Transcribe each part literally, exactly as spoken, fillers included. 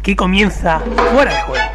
Aquí comienza Fuera de Juego.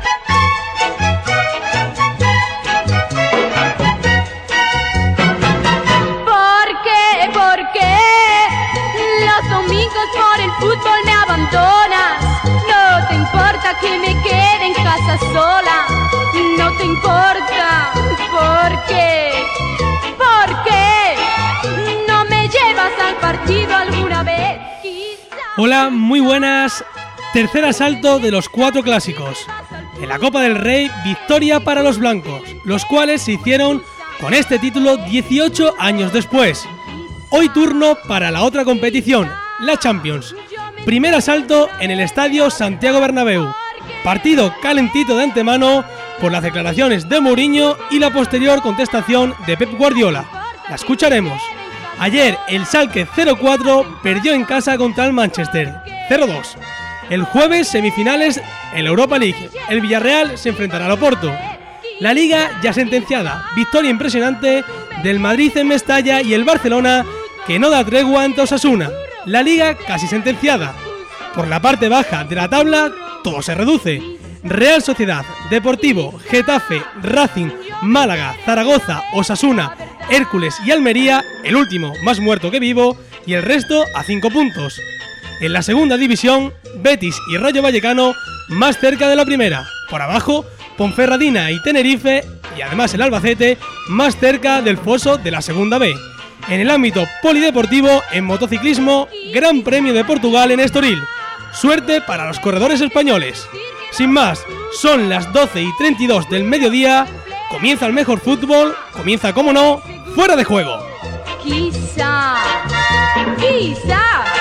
¿Por qué? ¿Por qué? Los domingos por el fútbol me abandonas. No te importa que me quede en casa sola. No te importa. ¿Por qué? ¿Por qué? No me llevas al partido alguna vez. Quizá... Hola, muy buenas. Tercer asalto de los cuatro clásicos. En la Copa del Rey, victoria para los blancos, los cuales se hicieron con este título dieciocho años después. Hoy turno para la otra competición, la Champions. Primer asalto en el estadio Santiago Bernabéu. Partido calentito de antemano por las declaraciones de Mourinho y la posterior contestación de Pep Guardiola. La escucharemos. Ayer el Schalke cero cuatro perdió en casa contra el Manchester cero dos. El jueves, semifinales en la Europa League. El Villarreal se enfrentará al Oporto. La Liga ya sentenciada. Victoria impresionante del Madrid en Mestalla y el Barcelona que no da tregua ante Osasuna. La Liga casi sentenciada. Por la parte baja de la tabla, todo se reduce. Real Sociedad, Deportivo, Getafe, Racing, Málaga, Zaragoza, Osasuna, Hércules y Almería, el último más muerto que vivo, y el resto a cinco puntos. En la segunda división, Betis y Rayo Vallecano más cerca de la primera. Por abajo, Ponferradina y Tenerife, y además el Albacete, más cerca del foso de la segunda B. En el ámbito polideportivo, en motociclismo, Gran Premio de Portugal en Estoril. Suerte para los corredores españoles. Sin más, son las doce y treinta y dos del mediodía, comienza el mejor fútbol, comienza, como no, Fuera de Juego. Quizá, quizá,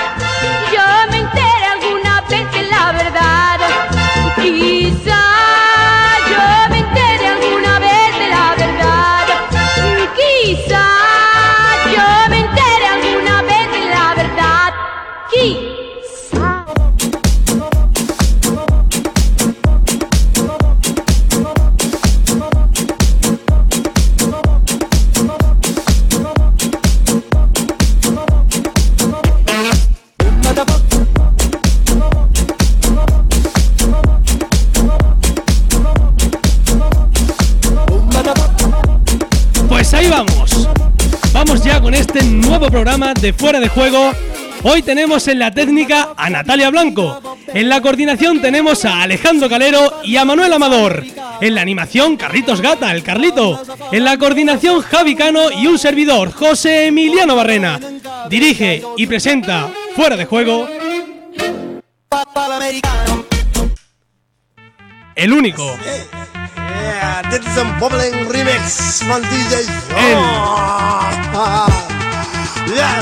yo me enteré alguna vez de la verdad. Quizá, yo me enteré alguna vez de la verdad. Quizá, yo me enteré alguna vez de la verdad. Quizá. Vamos ya con este nuevo programa de Fuera de Juego. Hoy tenemos en la técnica a Natalia Blanco. En la coordinación tenemos a Alejandro Calero y a Manuel Amador. En la animación, Carlitos Gata, el Carlito. En la coordinación, Javi Cano y un servidor, José Emiliano Barrena. Dirige y presenta Fuera de Juego el único, Yeah, this is a bubbling remix from D J. El. Oh, yeah,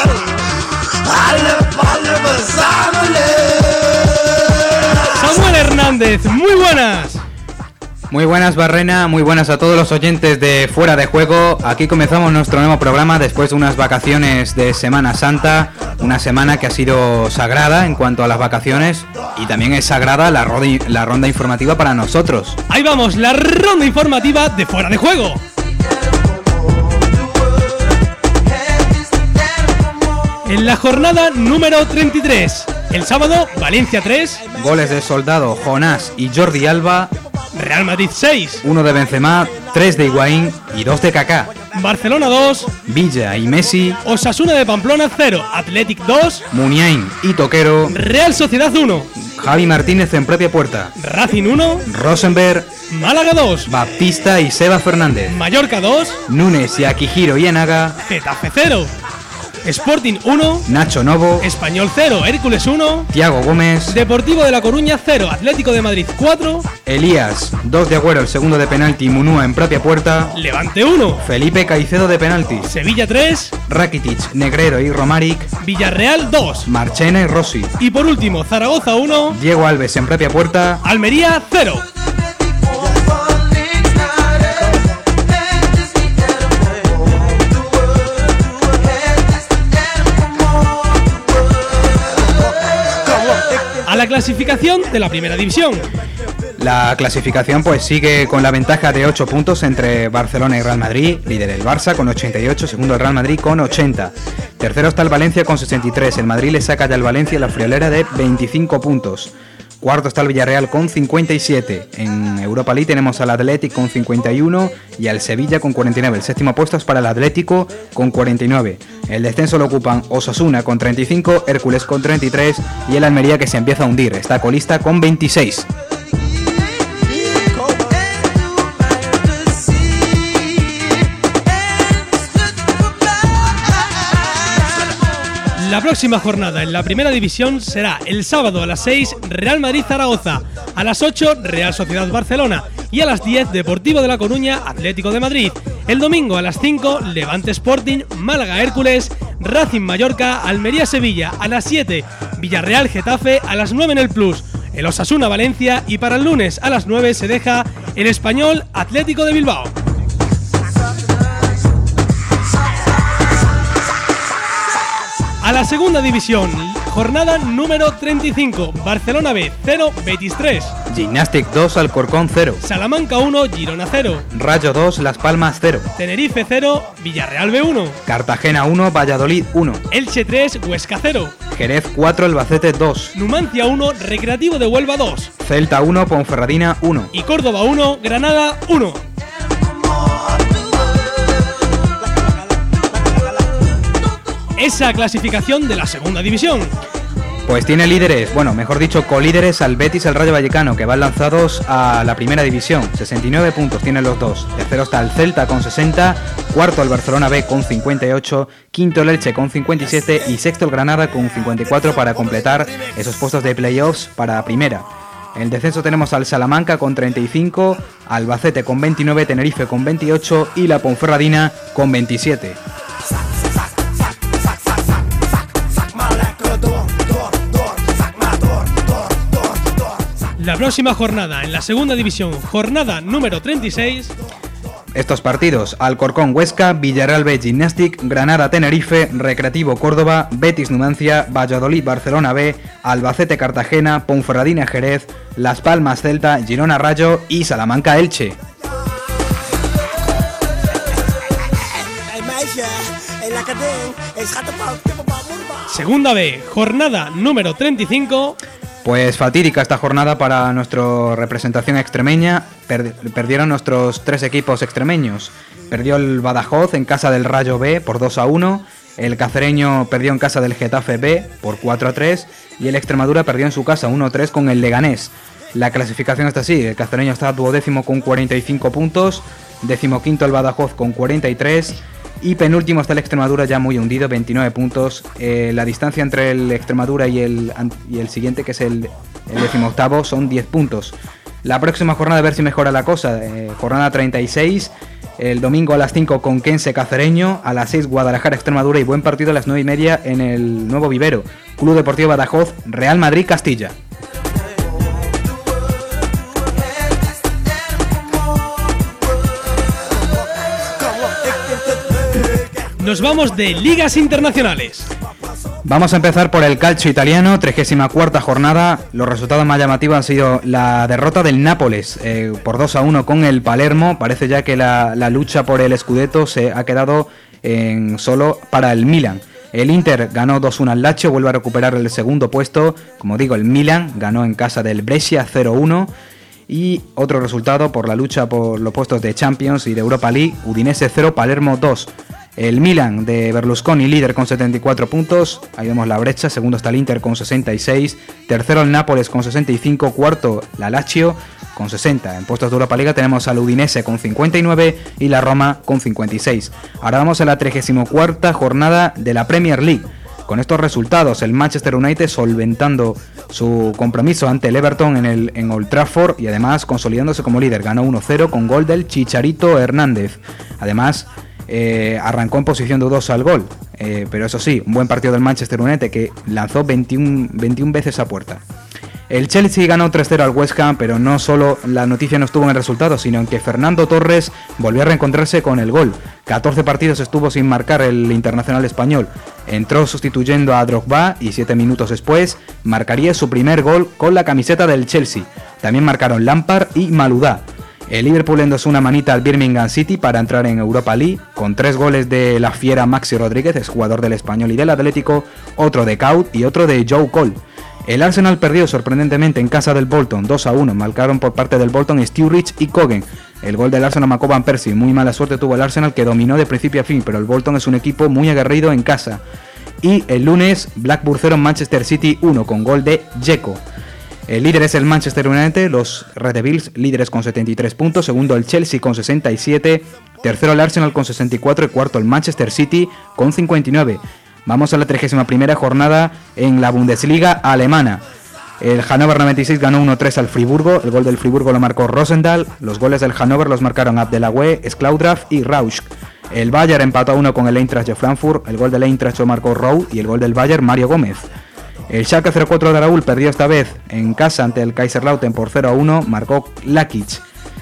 Samuel Hernández. Muy buenas. Muy buenas, Barrena, muy buenas a todos los oyentes de Fuera de Juego. Aquí comenzamos nuestro nuevo programa después de unas vacaciones de Semana Santa, una semana que ha sido sagrada en cuanto a las vacaciones y también es sagrada la ronda, la ronda informativa para nosotros. Ahí vamos, la ronda informativa de Fuera de Juego. En la jornada número treinta y tres, el sábado, Valencia tres, goles de Soldado, Jonás y Jordi Alba. Real Madrid seis, uno de Benzema, tres de Higuaín y dos de Kaká. Barcelona dos, Villa y Messi. Osasuna de Pamplona cero, Athletic dos, Muniain y Toquero. Real Sociedad uno, Javi Martínez en propia puerta. Racing uno, Rosenberg, Málaga dos, Baptista y Seba Fernández. Mallorca dos, Núñez y Akihiro y Enaga. Getafe cero, Sporting uno, Nacho Novo, Español cero, Hércules uno, Thiago Gómez, Deportivo de La Coruña cero, Atlético de Madrid cuatro, Elías, dos de Agüero, el segundo de penalti, Munúa en propia puerta, Levante uno, Felipe Caicedo de penalti, Sevilla tres, Rakitic, Negrero y Romaric, Villarreal dos, Marchena y Rossi, y por último Zaragoza uno, Diego Alves en propia puerta, Almería cero. A la clasificación de la primera división. La clasificación pues sigue con la ventaja de ocho puntos entre Barcelona y Real Madrid, líder el Barça con ochenta y ocho, segundo el Real Madrid con ochenta. Tercero está el Valencia con sesenta y tres, el Madrid le saca ya al Valencia la friolera de veinticinco puntos. Cuarto está el Villarreal con cincuenta y siete. En Europa League tenemos al Athletic con cincuenta y uno y al Sevilla con cuarenta y nueve. El séptimo puesto es para el Atlético con cuarenta y nueve. El descenso lo ocupan Osasuna con treinta y cinco, Hércules con treinta y tres y el Almería, que se empieza a hundir. Está colista con veintiséis. La próxima jornada en la primera división será el sábado a las seis Real Madrid-Zaragoza, a las ocho Real Sociedad-Barcelona y a las diez Deportivo de La Coruña Atlético de Madrid. El domingo a las cinco Levante Sporting, Málaga-Hércules, Racing-Mallorca, Almería-Sevilla, a las siete Villarreal-Getafe, a las nueve en el Plus el Osasuna-Valencia y para el lunes a las nueve se deja el Español Atlético de Bilbao. A la segunda división, jornada número treinta y cinco, Barcelona B cero, Betis tres. Gymnastic dos, Alcorcón cero. Salamanca uno, Girona cero. Rayo dos, Las Palmas cero. Tenerife cero, Villarreal B uno. Cartagena uno, Valladolid uno. Elche tres, Huesca cero. Jerez cuatro, Albacete dos. Numancia uno, Recreativo de Huelva dos. Celta uno, Ponferradina uno. Y Córdoba uno, Granada uno. Esa clasificación de la segunda división. Pues tiene líderes, bueno, mejor dicho, colíderes al Betis y al Rayo Vallecano, que van lanzados a la primera división. sesenta y nueve puntos tienen los dos. Tercero está el Celta con sesenta, cuarto el Barcelona B con cincuenta y ocho, quinto el Elche con cincuenta y siete y sexto el Granada con cincuenta y cuatro para completar esos puestos de playoffs para primera. En el descenso tenemos al Salamanca con treinta y cinco, Albacete con veintinueve, Tenerife con veintiocho y la Ponferradina con veintisiete. La próxima jornada en la segunda división, jornada número treinta y seis. Estos partidos: Alcorcón Huesca, Villarreal B Gymnastic, Granada Tenerife, Recreativo Córdoba, Betis Numancia, Valladolid Barcelona B, Albacete Cartagena, Ponferradina Jerez, Las Palmas Celta, Girona Rayo y Salamanca Elche. Segunda B, jornada número treinta y cinco. Pues fatídica esta jornada para nuestra representación extremeña. Per- perdieron nuestros tres equipos extremeños. Perdió el Badajoz en casa del Rayo B por dos a uno. El Cacereño perdió en casa del Getafe B por cuatro a tres. Y el Extremadura perdió en su casa uno a tres con el Leganés. La clasificación está así: el Cacereño está duodécimo con cuarenta y cinco puntos. Decimoquinto el Badajoz con cuarenta y tres. Y penúltimo está el Extremadura, ya muy hundido, veintinueve puntos. Eh, la distancia entre el Extremadura y el, y el siguiente, que es el, el decimoctavo, son diez puntos. La próxima jornada, a ver si mejora la cosa. Eh, jornada treinta y seis, el domingo a las cinco Conquense Cacereño, a las seis Guadalajara Extremadura y buen partido a las nueve y media en el Nuevo Vivero. Club Deportivo Badajoz, Real Madrid Castilla. Nos vamos de ligas internacionales. Vamos a empezar por el calcio italiano, trigésima cuarta jornada. Los resultados más llamativos han sido la derrota del Nápoles eh, por dos a uno con el Palermo. Parece ya que la, la lucha por el Scudetto se ha quedado en solo para el Milan. El Inter ganó dos a uno al Lazio, vuelve a recuperar el segundo puesto. Como digo, el Milan ganó en casa del Brescia cero a uno. Y otro resultado por la lucha por los puestos de Champions y de Europa League: Udinese cero, Palermo dos. El Milan de Berlusconi, líder con setenta y cuatro puntos, ahí vemos la brecha. Segundo está el Inter con sesenta y seis, tercero el Nápoles con sesenta y cinco, cuarto la Lazio con sesenta. En puestos de Europa Liga tenemos al Udinese con cincuenta y nueve y la Roma con cincuenta y seis. Ahora vamos a la trigésima cuarta jornada de la Premier League. Con estos resultados, el Manchester United solventando su compromiso ante el Everton en, el, en Old Trafford y además consolidándose como líder. Ganó uno cero con gol del Chicharito Hernández. Además, Eh, arrancó en posición dudosa al gol, eh, pero eso sí, un buen partido del Manchester United, que lanzó veintiuna, veintiuna veces a puerta. El Chelsea ganó tres cero al West Ham, pero no solo la noticia no estuvo en el resultado, sino en que Fernando Torres volvió a reencontrarse con el gol. catorce partidos estuvo sin marcar el internacional español. Entró sustituyendo a Drogba y siete minutos después marcaría su primer gol con la camiseta del Chelsea. También marcaron Lampard y Maludá. El Liverpool endosó una manita al Birmingham City para entrar en Europa League, con tres goles de la fiera Maxi Rodríguez, exjugador del Español y del Atlético, otro de Caut y otro de Joe Cole. El Arsenal perdió sorprendentemente en casa del Bolton dos a uno, marcaron por parte del Bolton Sturridge y Cogan. El gol del Arsenal marcó Van Persie, muy mala suerte tuvo el Arsenal que dominó de principio a fin, pero el Bolton es un equipo muy aguerrido en casa. Y el lunes Blackburn cero, Manchester City uno con gol de Dzeko. El líder es el Manchester United, los Red Devils líderes con setenta y tres puntos, segundo el Chelsea con sesenta y siete, tercero el Arsenal con sesenta y cuatro y cuarto el Manchester City con cincuenta y nueve. Vamos a la trigésima primera jornada en la Bundesliga alemana. El Hannover noventa y seis ganó uno tres al Friburgo, el gol del Friburgo lo marcó Rosendahl, los goles del Hannover los marcaron Abdelaue, Sklaudraff y Rausch. El Bayern empató a uno con el Eintracht de Frankfurt, el gol del Eintracht lo marcó Rowe y el gol del Bayern Mario Gómez. El Schalke cero cuatro de Raúl perdió esta vez en casa ante el Kaiserslautern por cero a uno, marcó Lakic.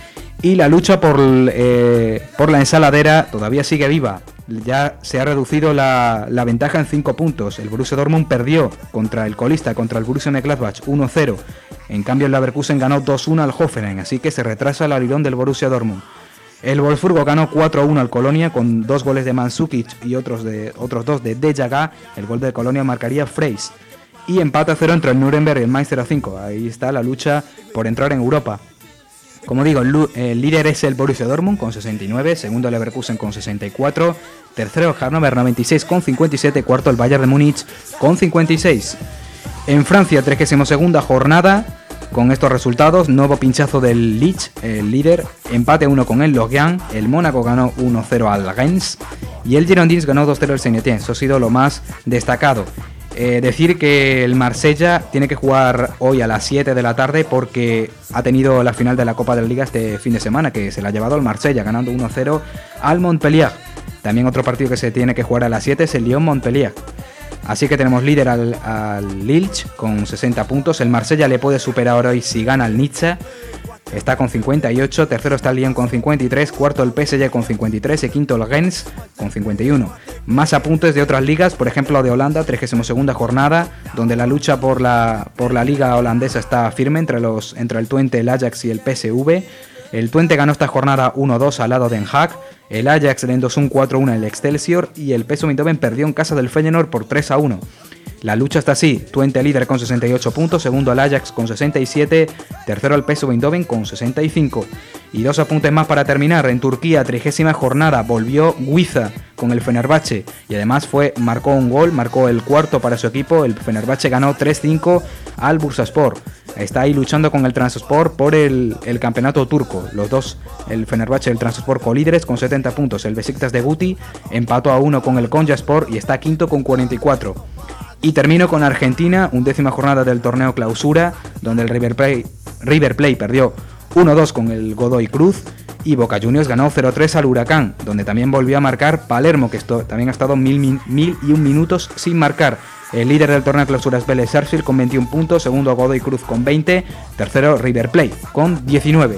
Y la lucha por, eh, por la ensaladera todavía sigue viva. Ya se ha reducido la, la ventaja en cinco puntos. El Borussia Dortmund perdió contra el colista, contra el Borussia Mönchengladbach uno cero. En cambio el Leverkusen ganó dos uno al Hoffenheim, así que se retrasa el alirón del Borussia Dortmund. El Wolfsburgo ganó cuatro a uno al Colonia con dos goles de Mandzukic y otros, de, otros dos de Dejaga. El gol de Colonia marcaría Freis. Y empate a cero entre el Nuremberg y el Mainz cero cinco. Ahí está la lucha por entrar en Europa. Como digo, el, el líder es el Borussia Dortmund con sesenta y nueve, segundo el Leverkusen con sesenta y cuatro, tercero el Hannover noventa y seis con cincuenta y siete, cuarto el Bayern de Múnich con cincuenta y seis. En Francia, trigésima segunda jornada, con estos resultados, nuevo pinchazo del Leeds, el líder, empate a uno con el Lorient, el Mónaco ganó uno cero al Rennes y el Girondins ganó dos cero al Saint-Étienne. Eso ha sido lo más destacado. Eh, decir que el Marsella tiene que jugar hoy a las siete de la tarde porque ha tenido la final de la Copa de la Liga este fin de semana, que se la ha llevado el Marsella ganando uno cero al Montpellier. También otro partido que se tiene que jugar a las siete es el Lyon-Montpellier. Así que tenemos líder al, al Lille con sesenta puntos, el Marsella le puede superar hoy si gana al Nizza. Está con cincuenta y ocho, tercero está el Lyon con cincuenta y tres, cuarto el P S G con cincuenta y tres y quinto el Rennes con cincuenta y uno. Más apuntes de otras ligas, por ejemplo de Holanda, trigésima segunda jornada, donde la lucha por la, por la liga holandesa está firme entre, los, entre el Twente, el Ajax y el P S V. El Twente ganó esta jornada uno dos al lado de Den Haag, el Ajax le endosó un cuatro uno al Excelsior y el P S V Eindhoven perdió en casa del Feyenoord por tres a uno. La lucha está así, Twente líder con sesenta y ocho puntos, segundo el Ajax con sesenta y siete, tercero el P S V Eindhoven con sesenta y cinco. Y dos apuntes más para terminar, en Turquía, trigésima jornada, volvió Guiza con el Fenerbahce y además fue, marcó un gol, marcó el cuarto para su equipo, el Fenerbahce ganó tres cinco al Bursaspor. Está ahí luchando con el Trabzonspor por el, el campeonato turco, los dos, el Fenerbahce y el Trabzonspor colíderes con setenta puntos, el Besiktas de Guti empató a uno con el Konyaspor y está quinto con cuarenta y cuatro. Y termino con Argentina, undécima jornada del torneo clausura, donde el River Plate, River Plate perdió uno dos con el Godoy Cruz y Boca Juniors ganó cero tres al Huracán, donde también volvió a marcar Palermo, que esto, también ha estado mil, mil y un minutos sin marcar. El líder del torneo clausura es Vélez Sarsfield con veintiún puntos, segundo Godoy Cruz con veinte, tercero River Plate con diecinueve.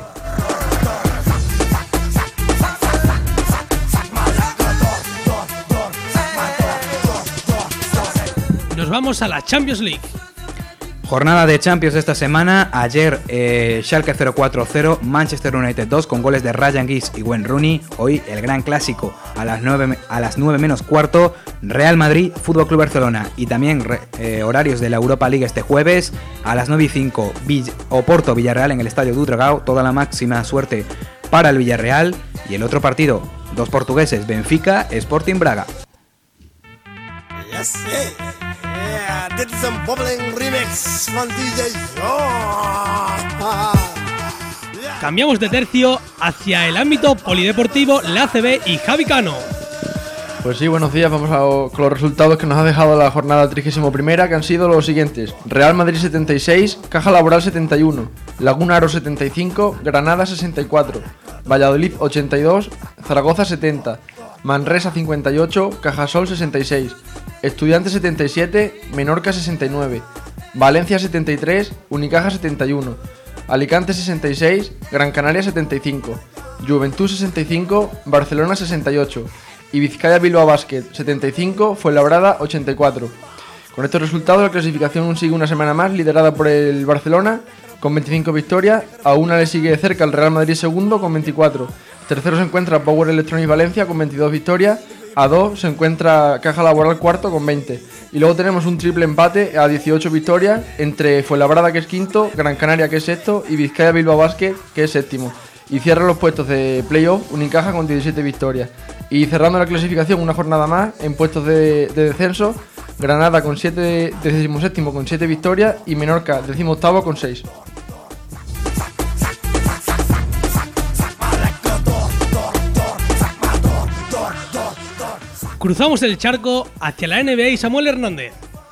Nos vamos a la Champions League. Jornada de Champions esta semana. Ayer eh, Schalke cero cuatro cero, Manchester United dos con goles de Ryan Giggs y Wayne Rooney. Hoy el gran clásico a las nueve, a las nueve menos cuarto, Real Madrid, Fútbol Club Barcelona. Y también eh, horarios de la Europa League este jueves a las nueve y cinco, Vill- Oporto Villarreal en el Estadio do Dragao. Toda la máxima suerte para el Villarreal. Y el otro partido, dos portugueses, Benfica, Sporting Braga. Yes, hey. Yeah, did some bubbling remix from D J Shaw. Cambiamos de tercio hacia el ámbito polideportivo, la A C B y Javi Cano. Pues sí, buenos días, vamos a, con los resultados que nos ha dejado la jornada trigésima primera, que han sido los siguientes: Real Madrid setenta y seis, Caja Laboral setenta y uno, Laguna Aro setenta y cinco, Granada sesenta y cuatro, Valladolid ochenta y dos, Zaragoza setenta, Manresa cincuenta y ocho, Cajasol sesenta y seis, Estudiantes setenta y siete, Menorca sesenta y nueve, Valencia setenta y tres, Unicaja setenta y uno, Alicante sesenta y seis, Gran Canaria setenta y cinco, Juventud sesenta y cinco, Barcelona sesenta y ocho y Vizcaya Bilbao Basket setenta y cinco, Fuenlabrada ochenta y cuatro. Con estos resultados la clasificación sigue una semana más liderada por el Barcelona con veinticinco victorias, a una le sigue cerca el Real Madrid segundo con veinticuatro. Tercero se encuentra Power Electronics Valencia con veintidós victorias, A dos se encuentra Caja Laboral cuarto con veinte. Y luego tenemos un triple empate a dieciocho victorias entre Fuenlabrada, que es quinto, Gran Canaria, que es sexto, y Vizcaya Bilbao Basket, que es séptimo. Y cierra los puestos de playoff Unicaja con diecisiete victorias. Y cerrando la clasificación una jornada más en puestos de, de descenso, Granada con siete, decimoséptimo con siete victorias y Menorca decimoctavo con seis. Cruzamos el charco hacia la N B A y Samuel Hernández.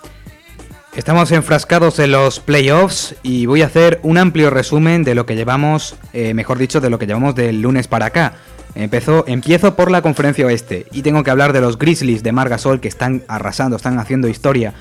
Estamos enfrascados en los playoffs y voy a hacer un amplio resumen de lo que llevamos, eh, mejor dicho, de lo que llevamos del lunes para acá. Empezó, empiezo por la conferencia oeste y tengo que hablar de los Grizzlies de Marc Gasol, que están arrasando, están haciendo historia.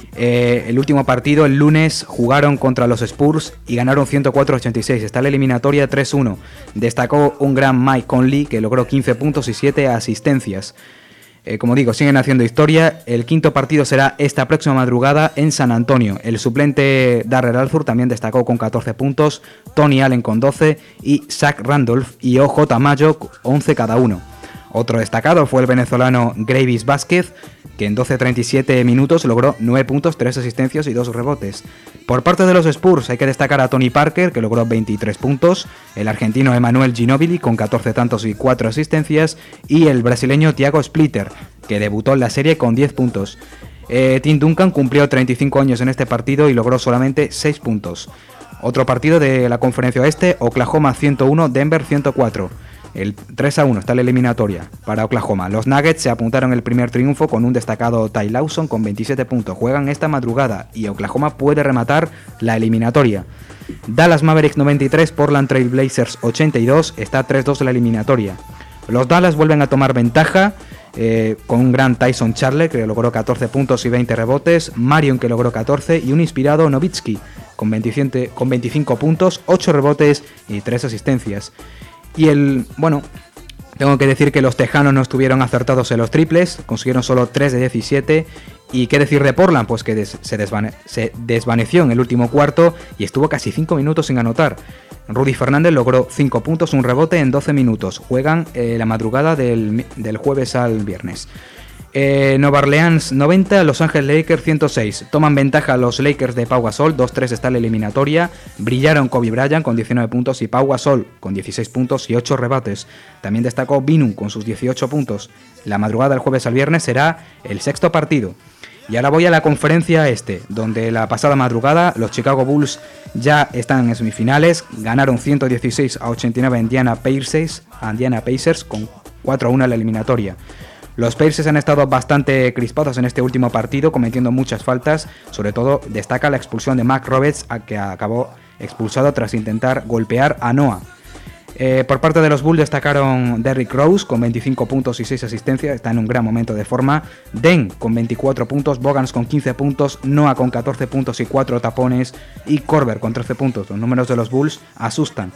Eh, el último partido, el lunes, jugaron contra los Spurs y ganaron ciento cuatro a ochenta y seis. Está la eliminatoria tres uno. Destacó un gran Mike Conley, que logró quince puntos y siete asistencias. Eh, como digo, siguen haciendo historia. El quinto partido será esta próxima madrugada en San Antonio. El suplente Darrell Arthur también destacó con catorce puntos, Tony Allen con doce y Zach Randolph y O J Mayo once cada uno. Otro destacado fue el venezolano Gravis Vázquez, que en doce treinta y siete minutos logró nueve puntos, tres asistencias y dos rebotes. Por parte de los Spurs hay que destacar a Tony Parker, que logró veintitrés puntos, el argentino Emanuel Ginóbili con catorce tantos y cuatro asistencias, y el brasileño Thiago Splitter, que debutó en la serie con diez puntos. Eh, Tim Duncan cumplió treinta y cinco años en este partido y logró solamente seis puntos. Otro partido de la conferencia oeste, Oklahoma ciento uno, Denver ciento cuatro. El tres a uno está la eliminatoria para Oklahoma. Los Nuggets se apuntaron el primer triunfo con un destacado Ty Lawson con veintisiete puntos. Juegan esta madrugada y Oklahoma puede rematar la eliminatoria. Dallas Mavericks noventa y tres, Portland Trail Blazers ochenta y dos, está tres dos en la eliminatoria. Los Dallas vuelven a tomar ventaja eh, con un gran Tyson Chandler, que logró catorce puntos y veinte rebotes, Marion, que logró catorce, y un inspirado Nowitzki con, veintisiete, con veinticinco puntos, ocho rebotes y tres asistencias. Y el, bueno, tengo que decir que los tejanos no estuvieron acertados en los triples, consiguieron solo tres de diecisiete. Y qué decir de Portland, pues que des, se, desvane, se desvaneció en el último cuarto y estuvo casi cinco minutos sin anotar. Rudy Fernández logró cinco puntos, un rebote en doce minutos. Juegan eh, la madrugada del, del jueves al viernes. Eh, Nueva Orleans noventa, Los Ángeles Lakers ciento seis. Toman ventaja los Lakers de Pau Gasol, dos tres está en la eliminatoria. Brillaron Kobe Bryant con diecinueve puntos y Pau Gasol con dieciséis puntos y ocho rebates. También destacó Binu con sus dieciocho puntos. La madrugada del jueves al viernes será el sexto partido. Y ahora voy a la conferencia este, donde la pasada madrugada los Chicago Bulls ya están en semifinales. Ganaron ciento dieciséis a ochenta y nueve a Indiana Pacers, a Indiana Pacers con cuatro a uno en la eliminatoria. Los Pacers han estado bastante crispados en este último partido, cometiendo muchas faltas. Sobre todo destaca la expulsión de Mac Roberts, a que acabó expulsado tras intentar golpear a Noah. Eh, por parte de los Bulls destacaron Derrick Rose con veinticinco puntos y seis asistencias, está en un gran momento de forma. Den con veinticuatro puntos, Bogans con quince puntos, Noah con catorce puntos y cuatro tapones y Korver con trece puntos. Los números de los Bulls asustan.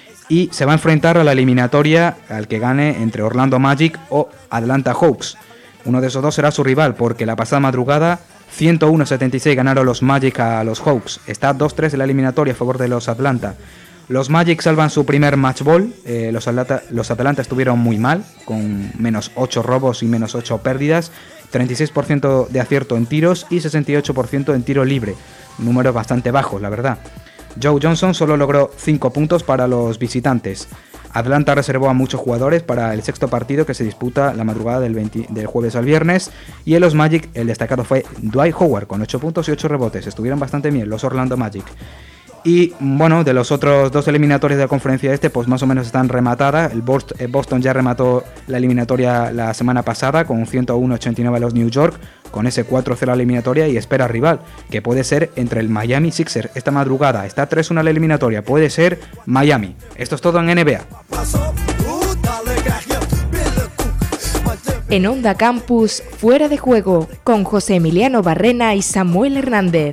Y se va a enfrentar a la eliminatoria al que gane entre Orlando Magic o Atlanta Hawks. Uno de esos dos será su rival, porque la pasada madrugada ciento uno a setenta y seis ganaron los Magic a los Hawks. Está dos tres en la eliminatoria a favor de los Atlanta. Los Magic salvan su primer match ball. Eh, los, Atlanta, los Atlanta estuvieron muy mal, con menos ocho robos y menos ocho pérdidas, treinta y seis por ciento de acierto en tiros y sesenta y ocho por ciento en tiro libre. Números bastante bajos, la verdad. Joe Johnson solo logró cinco puntos para los visitantes. Atlanta reservó a muchos jugadores para el sexto partido que se disputa la madrugada del, veinte, del jueves al viernes. Y en los Magic el destacado fue Dwight Howard con ocho puntos y ocho rebotes. Estuvieron bastante bien los Orlando Magic. Y bueno, de los otros dos eliminatorios de la conferencia este, pues más o menos están rematadas. El Boston ya remató la eliminatoria la semana pasada con ciento uno a ochenta y nueve a los New York, con ese cuatro cero a la eliminatoria, y espera rival, que puede ser entre el Miami Sixers esta madrugada. Está tres uno a la eliminatoria, puede ser Miami. Esto es todo en N B A. En Onda Campus, Fuera de Juego, con José Emiliano Barrena y Samuel Hernández.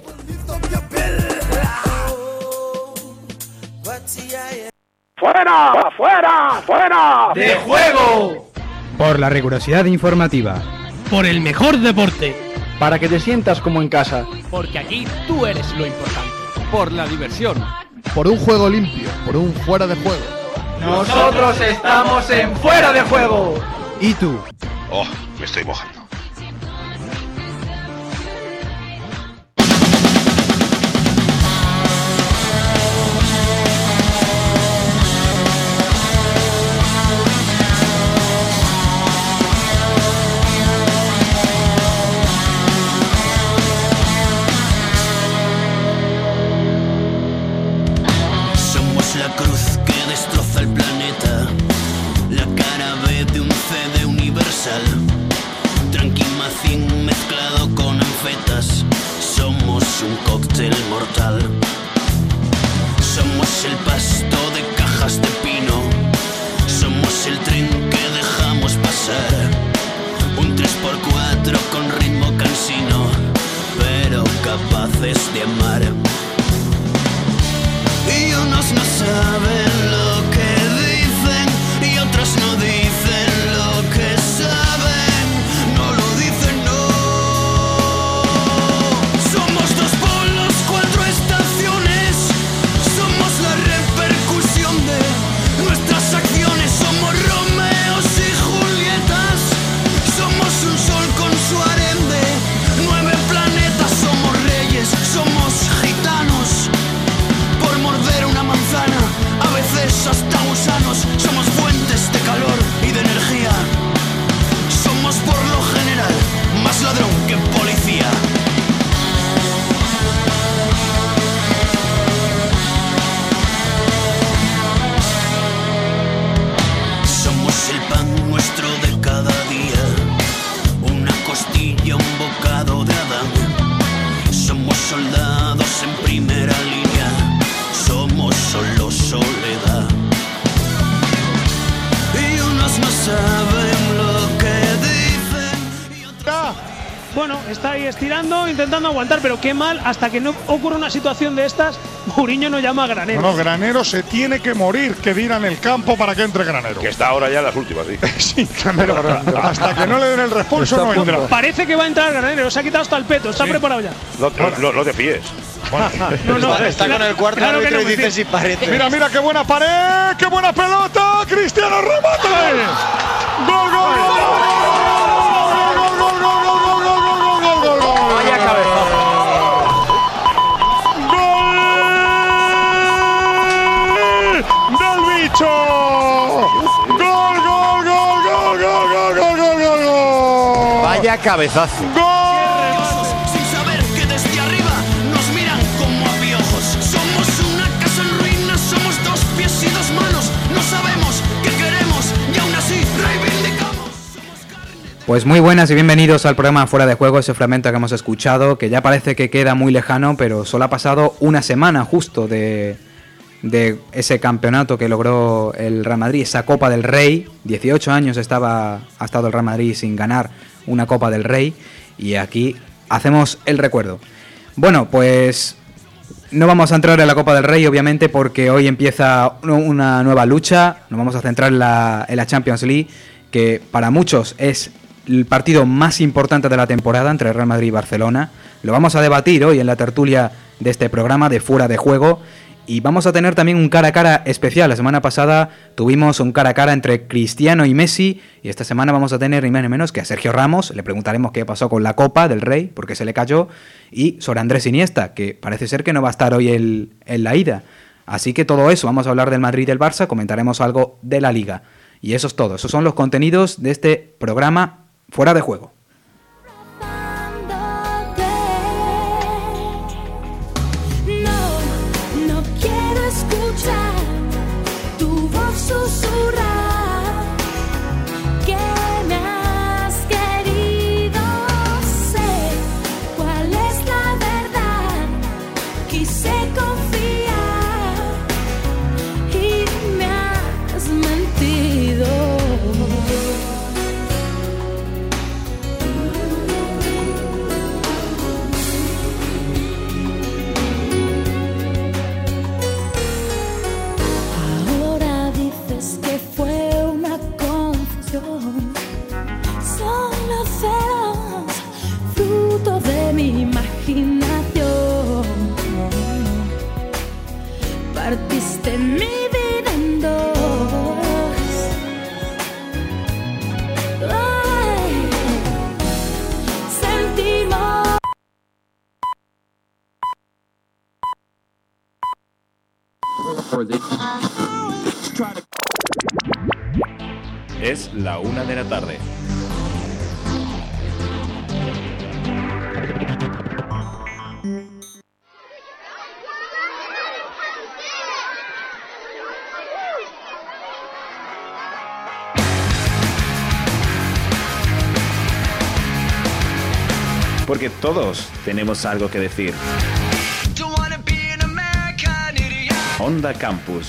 ¡Fuera! ¡Fuera! ¡Fuera! ¡De juego! Por la rigurosidad informativa. Por el mejor deporte. Para que te sientas como en casa. Porque aquí tú eres lo importante. Por la diversión. Por un juego limpio. Por un fuera de juego. Nosotros estamos en Fuera de Juego. ¿Y tú? Oh, me estoy mojando. Tranquimacín mezclado con anfetas. Somos un cóctel mortal. Somos el pasto de cajas de pino. Somos el tren que dejamos pasar. Un tres por cuatro con ritmo cansino, pero capaces de amar. Y unos no saben lo que dicen y otros no dicen lo que saben. No lo dicen, no. Somos dos polos, cuatro estaciones. Somos la repercusión de nuestras acciones. Somos Romeos y Julietas. Somos un sol con su harén de nueve planetas. Somos reyes, somos gitanos. Por morder una manzana, a veces hasta gusanos. Somos fuentes de calor y de energía. Somos por lo general más ladrón que policía. Somos el pan nuestro de cada día. Una costilla, un bocado de Adán. Somos soldados en primera línea. Somos solo soledad. Y unos no saben lo que dicen y otros... Bueno, está ahí estirando, intentando aguantar, pero qué mal, hasta que no ocurra una situación de estas, Mourinho no llama a Granero. No, no, Granero se tiene que morir, que dirán el campo para que entre Granero. Que está ahora ya en las últimas, sí. Sí, pero hasta que no le den el responso no entra. Parece que va a entrar Granero, se ha quitado hasta el peto, está sí. preparado ya. No, no, no te fíes. Bueno, no, no, está, está con el cuarto claro árbitro no, y dice si parece. Mira, mira qué buena pared, qué buena pelota. Cristiano remata. Gol, gol, gol, gol, gol, gol, gol, gol, gol. Vaya cabezazo. Gol del bicho. Gol, gol, gol, gol, gol, gol, gol, gol, gol, gol. Vaya cabezazo. Gol. Pues muy buenas y bienvenidos al programa Fuera de Juego, ese fragmento que hemos escuchado, que ya parece que queda muy lejano, pero solo ha pasado una semana justo de, de ese campeonato que logró el Real Madrid, esa Copa del Rey. dieciocho años estaba, ha estado el Real Madrid sin ganar una Copa del Rey y aquí hacemos el recuerdo. Bueno, pues no vamos a entrar en la Copa del Rey, obviamente, porque hoy empieza una nueva lucha. Nos vamos a centrar en la, en la Champions League, que para muchos es el partido más importante de la temporada entre Real Madrid y Barcelona. Lo vamos a debatir hoy en la tertulia de este programa de Fuera de Juego. Y vamos a tener también un cara a cara especial. La semana pasada tuvimos un cara a cara entre Cristiano y Messi. Y esta semana vamos a tener ni más ni menos que a Sergio Ramos. Le preguntaremos qué pasó con la Copa del Rey, por qué se le cayó. Y sobre Andrés Iniesta, que parece ser que no va a estar hoy el, en la ida. Así que todo eso, vamos a hablar del Madrid y del Barça. Comentaremos algo de la Liga. Y eso es todo. Esos son los contenidos de este programa Fuera de Juego. No, no quiero escuchar tu voz susurrar que me has querido. Sé cuál es la verdad. Quise confiar y me has mentido. Solo celos, fruto de mi imaginación. Partiste mi vida en dos. Ay. Es la una de la tarde. Porque todos tenemos algo que decir. Onda Campus.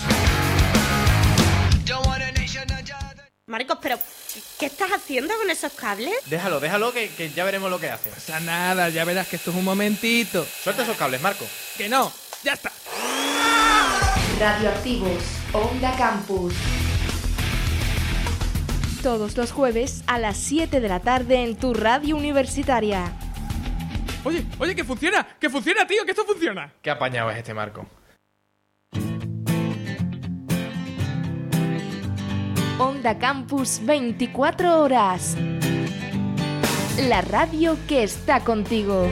Marcos, pero ¿qué estás haciendo con esos cables? Déjalo, déjalo, que, que ya veremos lo que hace. No pasa nada, ya verás que esto es un momentito. Suelta esos cables, Marco. Que no, ya está. Radioactivos, Onda Campus. Todos los jueves a las siete de la tarde en tu radio universitaria. Oye, oye, que funciona, que funciona, tío, que esto funciona. Qué apañado es este Marco. Onda Campus veinticuatro horas. La radio que está contigo.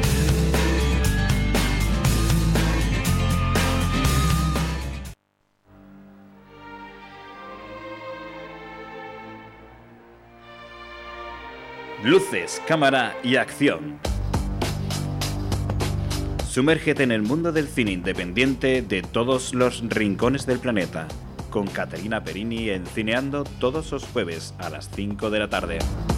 Luces, cámara y acción. Sumérgete en el mundo del cine independiente de todos los rincones del planeta, con Caterina Perini en Cineando todos los jueves a las cinco de la tarde.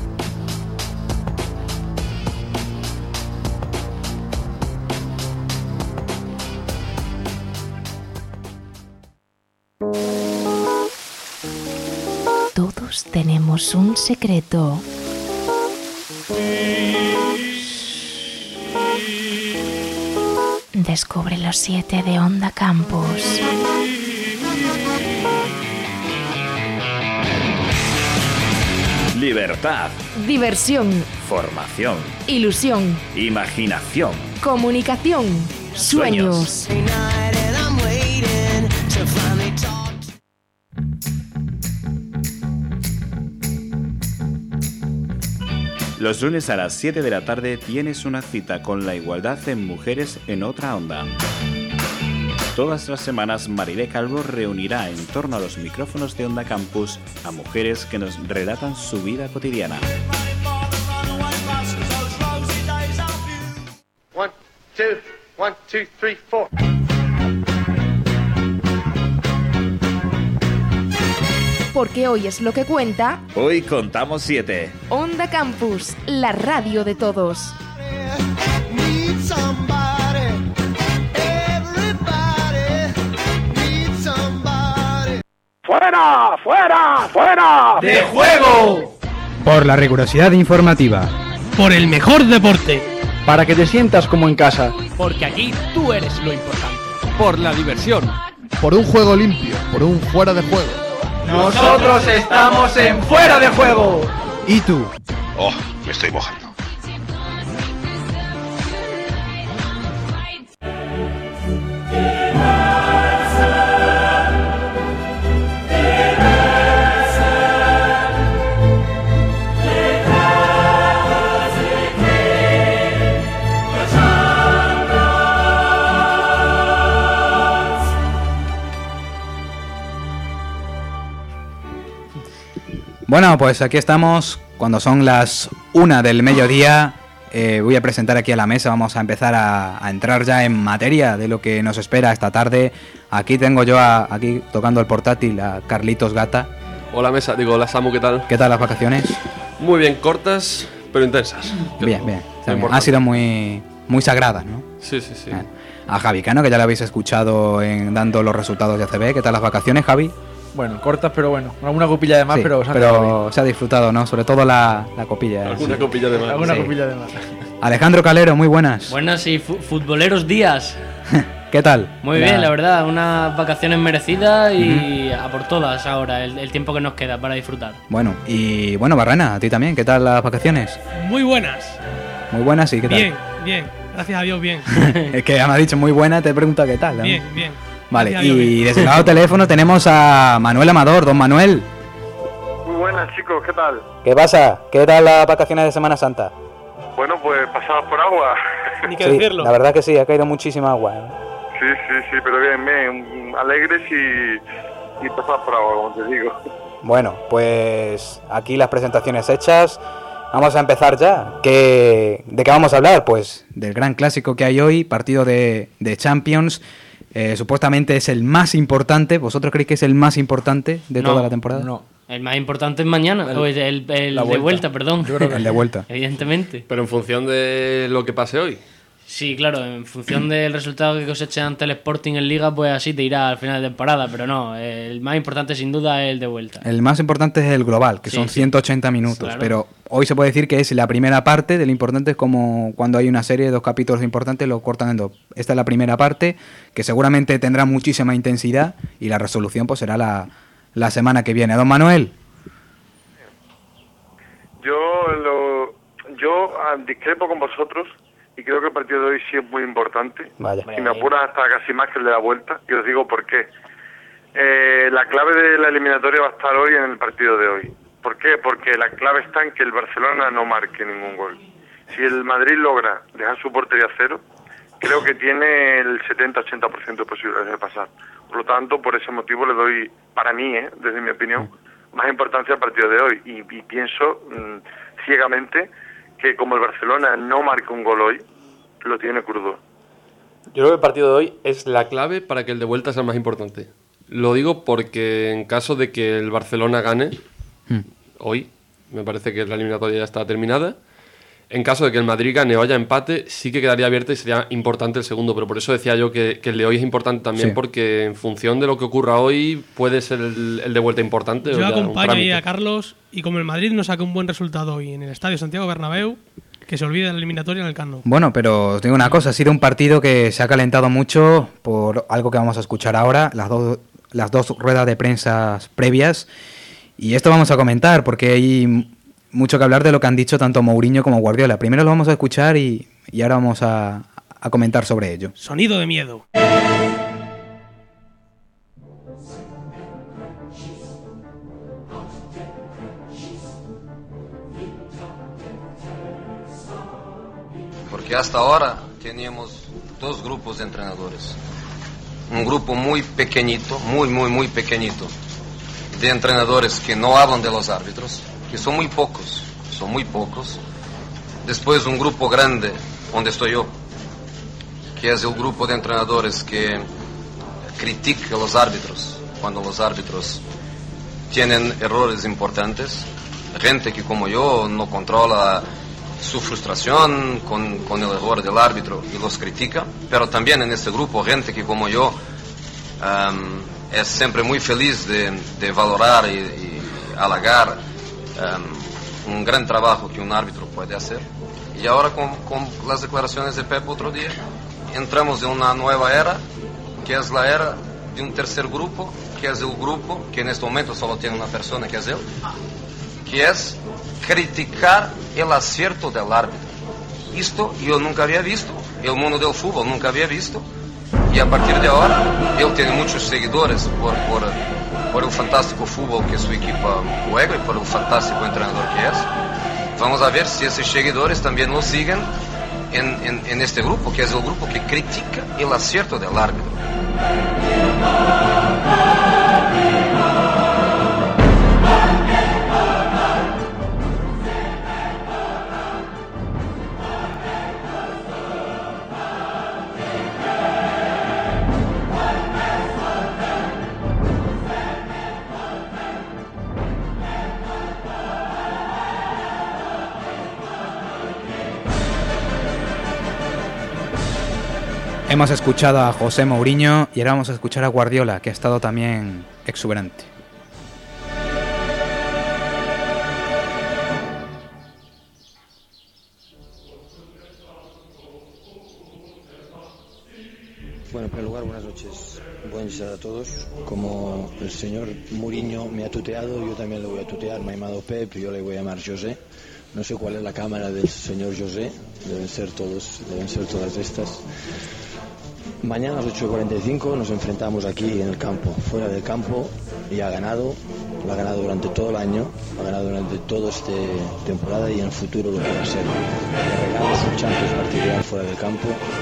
Todos tenemos un secreto. Descubre los siete de Onda Campus. Libertad, Diversión, formación, ilusión, imaginación, comunicación, Sueños. sueños. Los lunes a las siete de la tarde tienes una cita con la igualdad de mujeres en Otra Onda. Todas las semanas Marilé Calvo reunirá en torno a los micrófonos de Onda Campus a mujeres que nos relatan su vida cotidiana. One, two, one, two, three, four. Porque hoy es lo que cuenta. Hoy contamos siete. Onda Campus, la radio de todos. ¡Fuera! ¡Fuera! ¡Fuera! ¡De juego! Por la rigurosidad informativa. Por el mejor deporte. Para que te sientas como en casa. Porque aquí tú eres lo importante. Por la diversión. Por un juego limpio, por un fuera de juego. Nosotros estamos en Fuera de Juego. ¿Y tú? Oh, me estoy mojando. Bueno, pues aquí estamos, cuando son las una del mediodía, eh, voy a presentar aquí a la mesa, vamos a empezar a, a entrar ya en materia de lo que nos espera esta tarde. Aquí tengo yo, a, aquí tocando el portátil, a Carlitos Gata. Hola mesa, digo, hola Samu, ¿qué tal? ¿Qué tal las vacaciones? Muy bien, cortas, pero intensas. Bien, bien, bien. Ha sido muy, muy sagrada, ¿no? Sí, sí, sí. Bien. A Javi Cano, que ya lo habéis escuchado en dando los resultados de A C B, ¿qué tal las vacaciones, Javi? Bueno, cortas, pero bueno. Alguna copilla de más, Sí, pero... Se, pero se ha disfrutado, ¿no? Sobre todo la, la copilla. Alguna sí. copilla de más. Alguna Sí. copilla de más. Alejandro Calero, muy buenas. Buenas y fu- futboleros días. ¿Qué tal? Muy La- bien, la verdad. Unas vacaciones merecidas y uh-huh. a por todas ahora, el, el tiempo que nos queda para disfrutar. Bueno, y bueno, Barrena, a ti también, ¿qué tal las vacaciones? Muy buenas. Muy buenas, sí, ¿qué tal? Bien, bien. Gracias a Dios, bien. Es que ya me ha dicho muy buena, te he preguntado qué tal. ¿no? Bien, bien. Vale, Gracias a Dios, y bien. desde el lado teléfono tenemos a Manuel Amador, don Manuel. Muy buenas chicos, ¿qué tal? ¿Qué pasa? ¿Qué tal las vacaciones de Semana Santa? Bueno, pues pasadas por agua. Ni que Sí, decirlo. la verdad que sí, ha caído muchísima agua. ¿eh? Sí, sí, sí, pero bien, bien, alegres y, y pasados por agua, como te digo. Bueno, pues aquí las presentaciones hechas. Vamos a empezar ya. ¿Qué, ¿De qué vamos a hablar? Pues del gran clásico que hay hoy, partido de, de Champions. Eh, supuestamente es el más importante. ¿Vosotros creéis que es el más importante de No, toda la temporada? No. El más importante es mañana, El- o el, el- el la de vuelta. vuelta, perdón. Yo creo que El de vuelta. Evidentemente. Pero en función de lo que pase hoy. Sí, claro, en función del resultado que coseche ante el Sporting en Liga, pues así te irá al final de temporada, pero no, el más importante sin duda es el de vuelta. El más importante es el global, que Sí, son sí. ciento ochenta minutos. Claro. Pero hoy se puede decir que es la primera parte. De lo importante es como cuando hay una serie de dos capítulos importantes, lo cortan en dos. Esta es la primera parte, que seguramente tendrá muchísima intensidad, y la resolución pues será la, la semana que viene. Don Manuel. Yo, lo, yo ah, discrepo con vosotros y creo que el partido de hoy sí es muy importante. Vaya. Si me apuras hasta casi más que el de la vuelta, y os digo por qué. Eh, la clave de la eliminatoria va a estar hoy en el partido de hoy. ¿Por qué? Porque la clave está en que el Barcelona no marque ningún gol. Si el Madrid logra dejar su portería a cero, creo que tiene el setenta ochenta por ciento de posibilidades de pasar. Por lo tanto, por ese motivo le doy, para mí, eh, desde mi opinión, más importancia al partido de hoy. Y, y pienso mmm, ciegamente que como el Barcelona no marca un gol hoy, lo tiene crudo. Yo creo que el partido de hoy es la clave para que el de vuelta sea el más importante. Lo digo porque en caso de que el Barcelona gane Hmm. hoy, me parece que la eliminatoria ya está terminada. En caso de que el Madrid gane o haya empate, sí que quedaría abierta y sería importante el segundo. Pero por eso decía yo que, que el de hoy es importante también, Sí. porque en función de lo que ocurra hoy, puede ser el, el de vuelta importante. o Yo ya un acompaño ahí trámite. a Carlos, y como el Madrid no saca un buen resultado hoy en el Estadio Santiago Bernabéu, que se olvide de la eliminatoria en el Camp Nou. Bueno, pero os digo una cosa, ha sido un partido que se ha calentado mucho por algo que vamos a escuchar ahora, las dos, las dos ruedas de prensa previas, y esto vamos a comentar porque hay mucho que hablar de lo que han dicho tanto Mourinho como Guardiola. Primero lo vamos a escuchar y, y ahora vamos a, a comentar sobre ello. Sonido de miedo. Porque hasta ahora teníamos dos grupos de entrenadores. Un grupo muy pequeñito, muy, muy, muy pequeñito, de entrenadores que no hablan de los árbitros, que son muy pocos, son muy pocos. Después un grupo grande, donde estoy yo, que es el grupo de entrenadores que critica a los árbitros cuando los árbitros tienen errores importantes. Gente que como yo no controla su frustración con, con el error del árbitro y los critica, pero también en este grupo gente que como yo um, es siempre muy feliz de, de valorar y, y halagar um, un gran trabajo que un árbitro puede hacer. Y ahora con, con las declaraciones de Pep otro día, entramos en una nueva era, que es la era de un tercer grupo, que es el grupo que en este momento solo tiene una persona, que es él, que es criticar el acierto del árbitro. Esto yo nunca había visto, el mundo del fútbol nunca había visto, y a partir de ahora él tiene muchos seguidores por, por, por el fantástico fútbol que su equipo juega y por el fantástico entrenador que es. Vamos a ver si esos seguidores también lo siguen en, en, en este grupo, que es el grupo que critica el acierto del árbitro. Hemos escuchado a José Mourinho y ahora vamos a escuchar a Guardiola, que ha estado también exuberante. Bueno, en primer lugar, buenas noches. Buenas noches a todos. Como el señor Mourinho me ha tuteado, yo también le voy a tutear. Me ha llamado Pep, yo le voy a llamar José. No sé cuál es la cámara del señor José. Deben ser todos, deben ser todas estas. Mañana a las ocho y cuarenta y cinco nos enfrentamos aquí en el campo, fuera del campo, y ha ganado, lo ha ganado durante todo el año, ha ganado durante toda esta temporada y en el futuro lo que va a ser. Le regalamos un Champions particular fuera del campo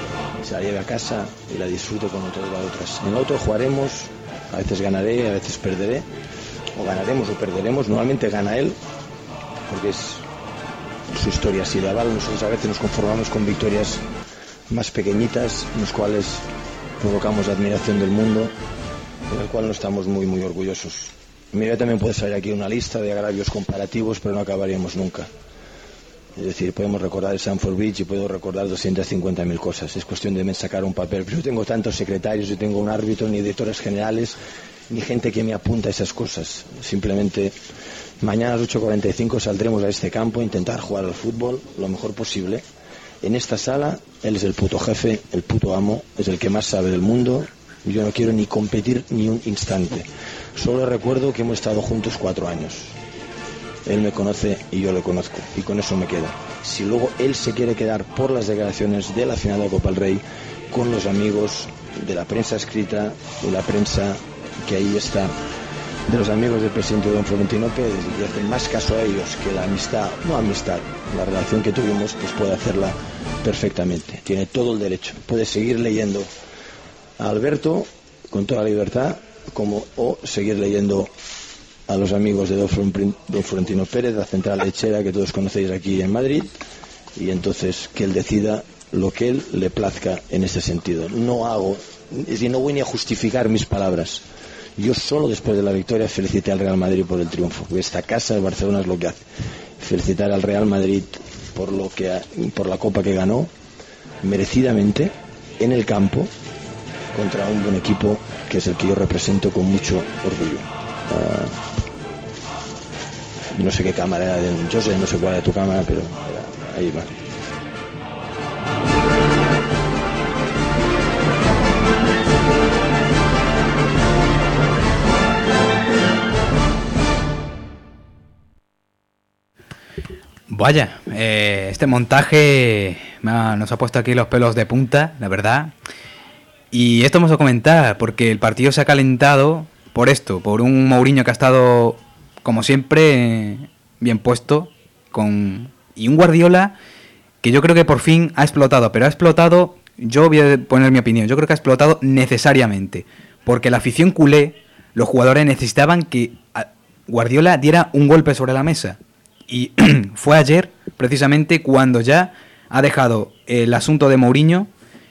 se la lleve a casa y la disfrute como todas las otras. En el otro jugaremos, a veces ganaré, a veces perderé, o ganaremos o perderemos. Normalmente gana él, porque es su historia así de aval. Nosotros a veces nos conformamos con victorias más pequeñitas, en las cuales provocamos la admiración del mundo, de la cual no estamos muy muy orgullosos. Mira, también puede salir aquí una lista de agravios comparativos, pero no acabaríamos nunca. Es decir, podemos recordar el Stamford Bridge y puedo recordar doscientas cincuenta mil cosas. Es cuestión de sacar un papel. Pero yo tengo tantos secretarios, yo tengo un árbitro, ni directores generales, ni gente que me apunta a esas cosas. Simplemente, mañana a las ocho cuarenta y cinco saldremos a este campo a intentar jugar al fútbol lo mejor posible. En esta sala, él es el puto jefe, el puto amo, es el que más sabe del mundo. Yo no quiero ni competir ni un instante. Solo recuerdo que hemos estado juntos cuatro años. Él me conoce y yo le conozco, y con eso me queda. Si luego él se quiere quedar por las declaraciones de la final de Copa del Rey con los amigos de la prensa escrita, de la prensa que ahí está, de los amigos del presidente don Florentino Pérez, y hacen más caso a ellos que la amistad, no amistad, la relación que tuvimos, pues puede hacerla perfectamente. Tiene todo el derecho. Puede seguir leyendo a Alberto con toda la libertad, como o seguir leyendo a los amigos de don Florentino Pérez, la central lechera que todos conocéis aquí en Madrid, y entonces que él decida lo que él le plazca en ese sentido. No hago, es decir, no voy ni a justificar mis palabras. Yo solo después de la victoria felicité al Real Madrid por el triunfo, porque esta casa de Barcelona es lo que hace. Felicitar al Real Madrid por lo que ha, por la copa que ganó merecidamente en el campo contra un buen equipo que es el que yo represento con mucho orgullo. Uh, no sé qué cámara era de José, no sé cuál era tu cámara, pero era, ahí va. Vaya, eh, este montaje me ha, nos ha puesto aquí los pelos de punta, la verdad. Y esto vamos a comentar, porque el partido se ha calentado por esto, por un Mourinho que ha estado, como siempre, bien puesto, con y un Guardiola que yo creo que por fin ha explotado, pero ha explotado, yo voy a poner mi opinión, yo creo que ha explotado necesariamente, porque la afición culé, los jugadores necesitaban que Guardiola diera un golpe sobre la mesa. Y fue ayer, precisamente, cuando ya ha dejado el asunto de Mourinho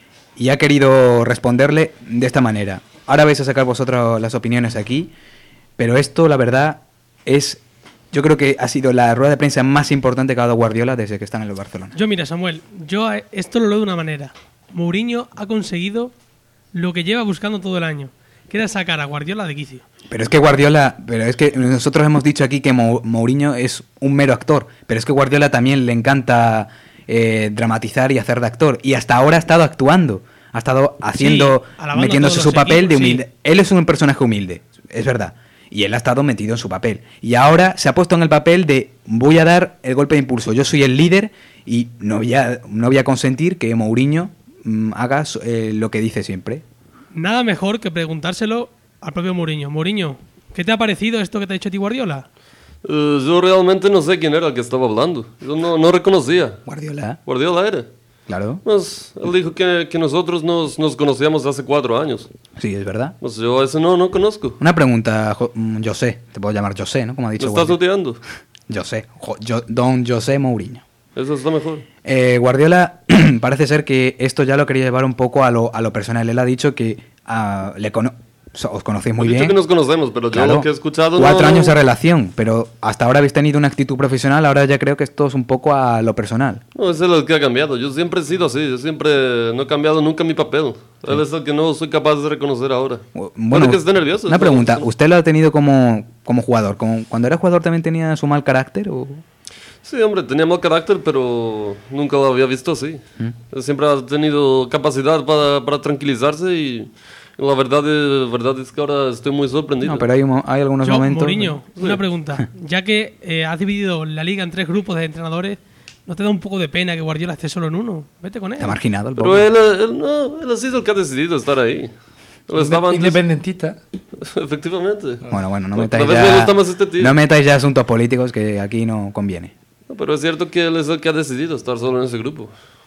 y ha querido responderle de esta manera. Ahora vais a sacar vosotros las opiniones aquí, pero esto, la verdad, es... Yo creo que ha sido la rueda de prensa más importante que ha dado Guardiola desde que está en el Barcelona. Yo, mira, Samuel, yo esto lo leo de una manera. Mourinho ha conseguido lo que lleva buscando todo el año, que era sacar a Guardiola de quicio. Pero es que Guardiola, pero es que nosotros hemos dicho aquí que Mourinho es un mero actor, pero es que Guardiola también le encanta eh, dramatizar y hacer de actor, y hasta ahora ha estado actuando, ha estado haciendo, sí, metiéndose su papel equipos, de humilde. Sí. Él es un personaje humilde, es verdad, y él ha estado metido en su papel, y ahora se ha puesto en el papel de voy a dar el golpe de impulso, yo soy el líder y no voy a, no voy a consentir que Mourinho mmm, haga eh, lo que dice siempre. Nada mejor que preguntárselo al propio Mourinho. Mourinho, ¿qué te ha parecido esto que te ha dicho a ti Guardiola? Uh, yo realmente no sé quién era el que estaba hablando. Yo no, no reconocía. ¿Guardiola? ¿Guardiola era? Claro. Pues, él dijo que, que nosotros nos, nos conocíamos hace cuatro años. Sí, es verdad. Pues yo ese no, no conozco. Una pregunta, jo, José. Te puedo llamar José, ¿no? Como ha dicho. ¿Me estás tuteando? José. Jo, yo, don José Mourinho. Eso está mejor. Eh, Guardiola parece ser que esto ya lo quería llevar un poco a lo, a lo personal. Él ha dicho que uh, le cono os conocéis muy he bien. Dicho que nos conocemos, pero claro, yo lo que he escuchado... Cuatro no... años de relación, pero hasta ahora habéis tenido una actitud profesional, ahora ya creo que esto es un poco a lo personal. No, ese es el que ha cambiado. Yo siempre he sido así, yo siempre no he cambiado nunca mi papel. Sí. Él es el que no soy capaz de reconocer ahora. Bueno, que esté nervioso. Una pregunta, ¿usted lo ha tenido como, como jugador? ¿Como, ¿Cuando era jugador también tenía su mal carácter o...? Sí, hombre, tenía mal carácter, pero nunca lo había visto así. ¿Mm? Siempre ha tenido capacidad para, para tranquilizarse y la verdad es, verdad es que ahora estoy muy sorprendido. No, pero hay, hay algunos Yo, momentos... Mourinho, sí. una pregunta. Ya que eh, has dividido la liga en tres grupos de entrenadores, ¿no te da un poco de pena que Guardiola esté solo en uno? Vete con él. Está marginado el Pero él, él, no, él ha sido el que ha decidido estar ahí. Él estaba antes... Independentista. Efectivamente. Bueno, bueno, no metáis, ya, me gusta más este tío. no metáis ya asuntos políticos que aquí no conviene. No, pero es cierto que él es el que ha decidido estar solo en ese grupo.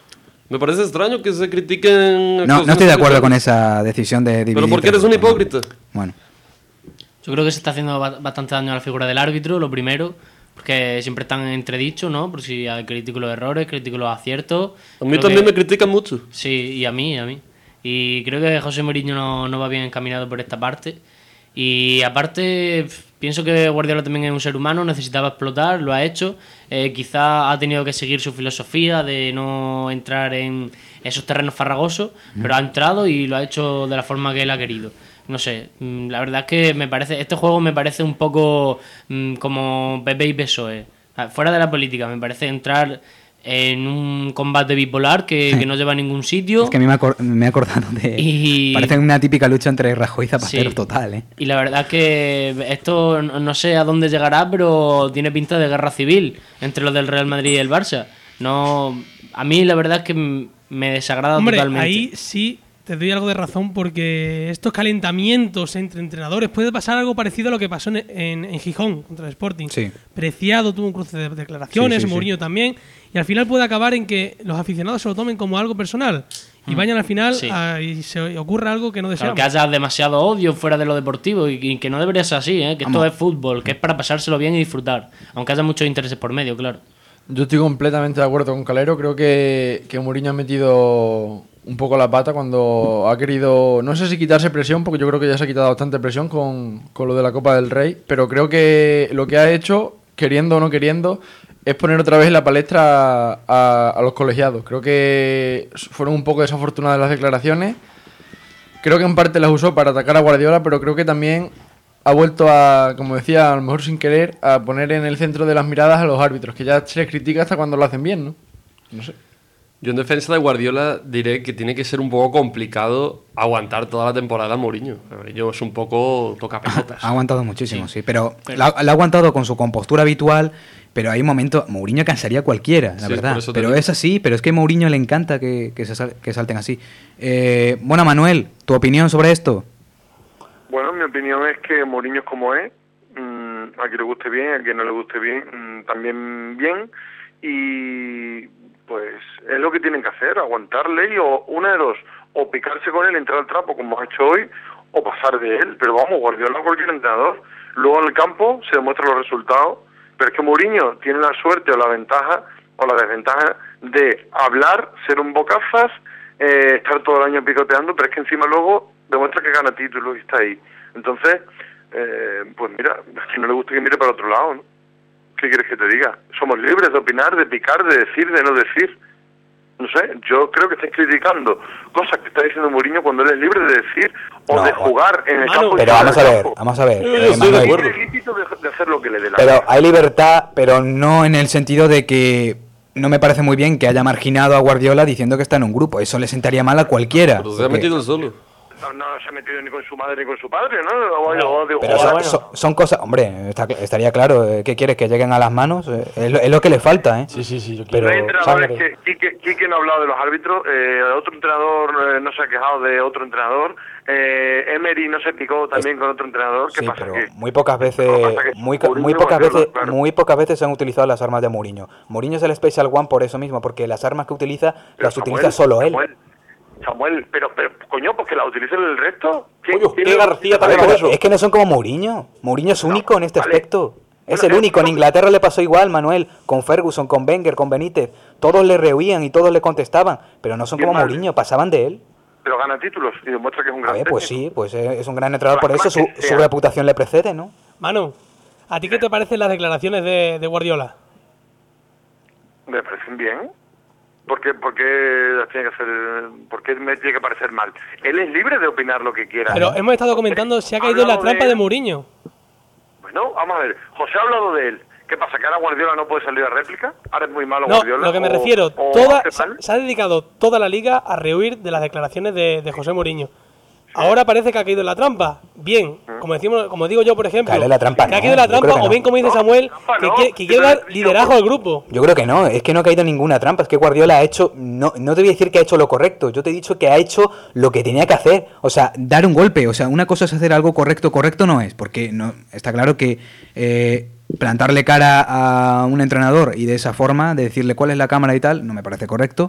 Me parece extraño que se critiquen... No, no estoy de acuerdo con esa decisión de dividir. Pero porque eres un hipócrita. Bueno. Yo creo que se está haciendo bastante daño a la figura del árbitro, lo primero, porque siempre están en entredicho, ¿no? Por si critico los errores, critico los aciertos. A mí también que... me critican mucho. Sí, y a mí, a mí. Y creo que José Mourinho no, no va bien encaminado por esta parte. Y aparte, pienso que Guardiola también es un ser humano, necesitaba explotar, lo ha hecho. Eh, quizá ha tenido que seguir su filosofía de no entrar en esos terrenos farragosos, mm. pero ha entrado y lo ha hecho de la forma que él ha querido. No sé, la verdad es que me parece este juego me parece un poco mmm, como P P y P S O E. Fuera de la política, me parece entrar en un combate bipolar que, que no lleva a ningún sitio. Es que a mí me, acor- me he acordado de... Y... Parece una típica lucha entre Rajoy y Zapatero, sí. total, ¿eh? Y la verdad es que esto no sé a dónde llegará, pero tiene pinta de guerra civil entre los del Real Madrid y el Barça. No, a mí la verdad es que me desagrada Hombre, totalmente. Ahí sí te doy algo de razón, porque estos calentamientos entre entrenadores puede pasar algo parecido a lo que pasó en, en, en Gijón contra el Sporting. Sí. Preciado tuvo un cruce de declaraciones, sí, sí, Mourinho sí. también, y al final puede acabar en que los aficionados se lo tomen como algo personal y mm. vayan al final sí. a, y se ocurra algo que no deseamos. Claro, que haya demasiado odio fuera de lo deportivo y, y que no debería ser así, ¿eh? Que esto Vamos. es fútbol, que es para pasárselo bien y disfrutar, aunque haya muchos intereses por medio, claro. Yo estoy completamente de acuerdo con Calero. Creo que, que Mourinho ha metido un poco la pata cuando ha querido, no sé si quitarse presión, porque yo creo que ya se ha quitado bastante presión con, con lo de la Copa del Rey, pero creo que lo que ha hecho, queriendo o no queriendo, es poner otra vez en la palestra a, a, a los colegiados. Creo que fueron un poco desafortunadas las declaraciones. Creo que en parte las usó para atacar a Guardiola, pero creo que también ha vuelto a, como decía, a lo mejor sin querer, a poner en el centro de las miradas a los árbitros, que ya se les critica hasta cuando lo hacen bien, ¿no? No sé. Yo en defensa de Guardiola diré que tiene que ser un poco complicado aguantar toda la temporada a Mourinho. Mourinho es un poco tocapelotas. Ha aguantado muchísimo, sí, sí pero, pero... La, la ha aguantado con su compostura habitual, pero hay momentos... Mourinho cansaría a cualquiera, la sí, verdad. Pero es así, pero es que a Mourinho le encanta que, que, se sal, que salten así. Eh, bueno, Manuel, ¿tu opinión sobre esto? Bueno, mi opinión es que Mourinho es como es. Mmm, a quien le guste bien, a quien no le guste bien, mmm, también bien. Y... pues es lo que tienen que hacer, aguantarle y o una de dos, o picarse con él, entrar al trapo como ha hecho hoy, o pasar de él. Pero vamos, Guardiola, cualquier entrenador. Luego en el campo se demuestran los resultados, pero es que Mourinho tiene la suerte o la ventaja o la desventaja de hablar, ser un bocazas, eh, estar todo el año picoteando, pero es que encima luego demuestra que gana títulos y está ahí. Entonces, eh, pues mira, si no le gusta que mire para otro lado, ¿no? ¿Qué quieres que te diga? Somos libres de opinar, de picar, de decir, de no decir. No sé, yo creo que estáis criticando cosas que está diciendo Mourinho cuando él es libre de decir o no, de jugar en el campo. Pero vamos a ver, vamos a ver. Eh, estoy de acuerdo. Es lícito de, de hacer lo que le dé la Pero gana. hay libertad, pero no en el sentido de que no me parece muy bien que haya marginado a Guardiola diciendo que está en un grupo. Eso le sentaría mal a cualquiera. Pero se ha metido solo. No, no se ha metido ni con su madre ni con su padre, ¿no? O, no o, o, pero o, son, bueno. son, son cosas... Hombre, está, estaría claro. ¿Qué quieres? ¿Que lleguen a las manos? Es lo, es lo que le falta, ¿eh? Sí, sí, sí. Yo pero hay entrenadores que... Quique, Quique no ha hablado de los árbitros. Eh, otro entrenador eh, no se ha quejado de otro entrenador. Eh, Emery no se picó también es, con otro entrenador. ¿Qué sí, pasa? Pero que, muy pocas veces... Muy, muy pocas veces claro. Muy pocas veces se han utilizado las armas de Mourinho. Mourinho es el Special One por eso mismo, porque las armas que utiliza pero las Samuel, utiliza solo él. Samuel. Samuel, pero, pero, coño, pues que la utilicen el resto. ¿Quién, Oye, ¿quién García también ver, eso? Es que no son como Mourinho. Mourinho es único no, en este vale. aspecto. Es bueno, el único. En Inglaterra le pasó igual, Manuel, con Ferguson, con Wenger, con Benítez. Todos le rehuían y todos le contestaban, pero no son como mal. Mourinho, pasaban de él. Pero gana títulos y demuestra que es un gran A ver, pues técnico. sí, pues es un gran entrenador, por eso su, su reputación le precede, ¿no? Manu, ¿a ti qué te parecen las declaraciones de, de Guardiola? Me parecen bien. ¿Por qué, por qué las tiene que hacer, por qué me tiene que parecer mal? Él es libre de opinar lo que quiera. Pero hemos estado comentando, se ha caído en la trampa de, de Mourinho. Bueno, vamos a ver. José ha hablado de él. ¿Qué pasa? ¿Que ahora Guardiola no puede salir a réplica? ¿Ahora es muy malo no, Guardiola? No, lo que me o, refiero, o toda, se, se ha dedicado toda la liga a rehuir de las declaraciones de, de José Mourinho. Ahora parece que ha caído en la trampa. Bien, como decimos, como digo yo, por ejemplo, Dale la trampa, que ha no, caído en la trampa, o bien no. como dice Samuel, que, que, que quiere dar liderazgo al grupo. Yo creo que no, es que no ha caído en ninguna trampa, es que Guardiola ha hecho, no, no te voy a decir que ha hecho lo correcto, yo te he dicho que ha hecho lo que tenía que hacer, o sea, dar un golpe, o sea, una cosa es hacer algo correcto, correcto no es, porque no está claro que eh, plantarle cara a un entrenador y de esa forma, de decirle cuál es la cámara y tal, no me parece correcto.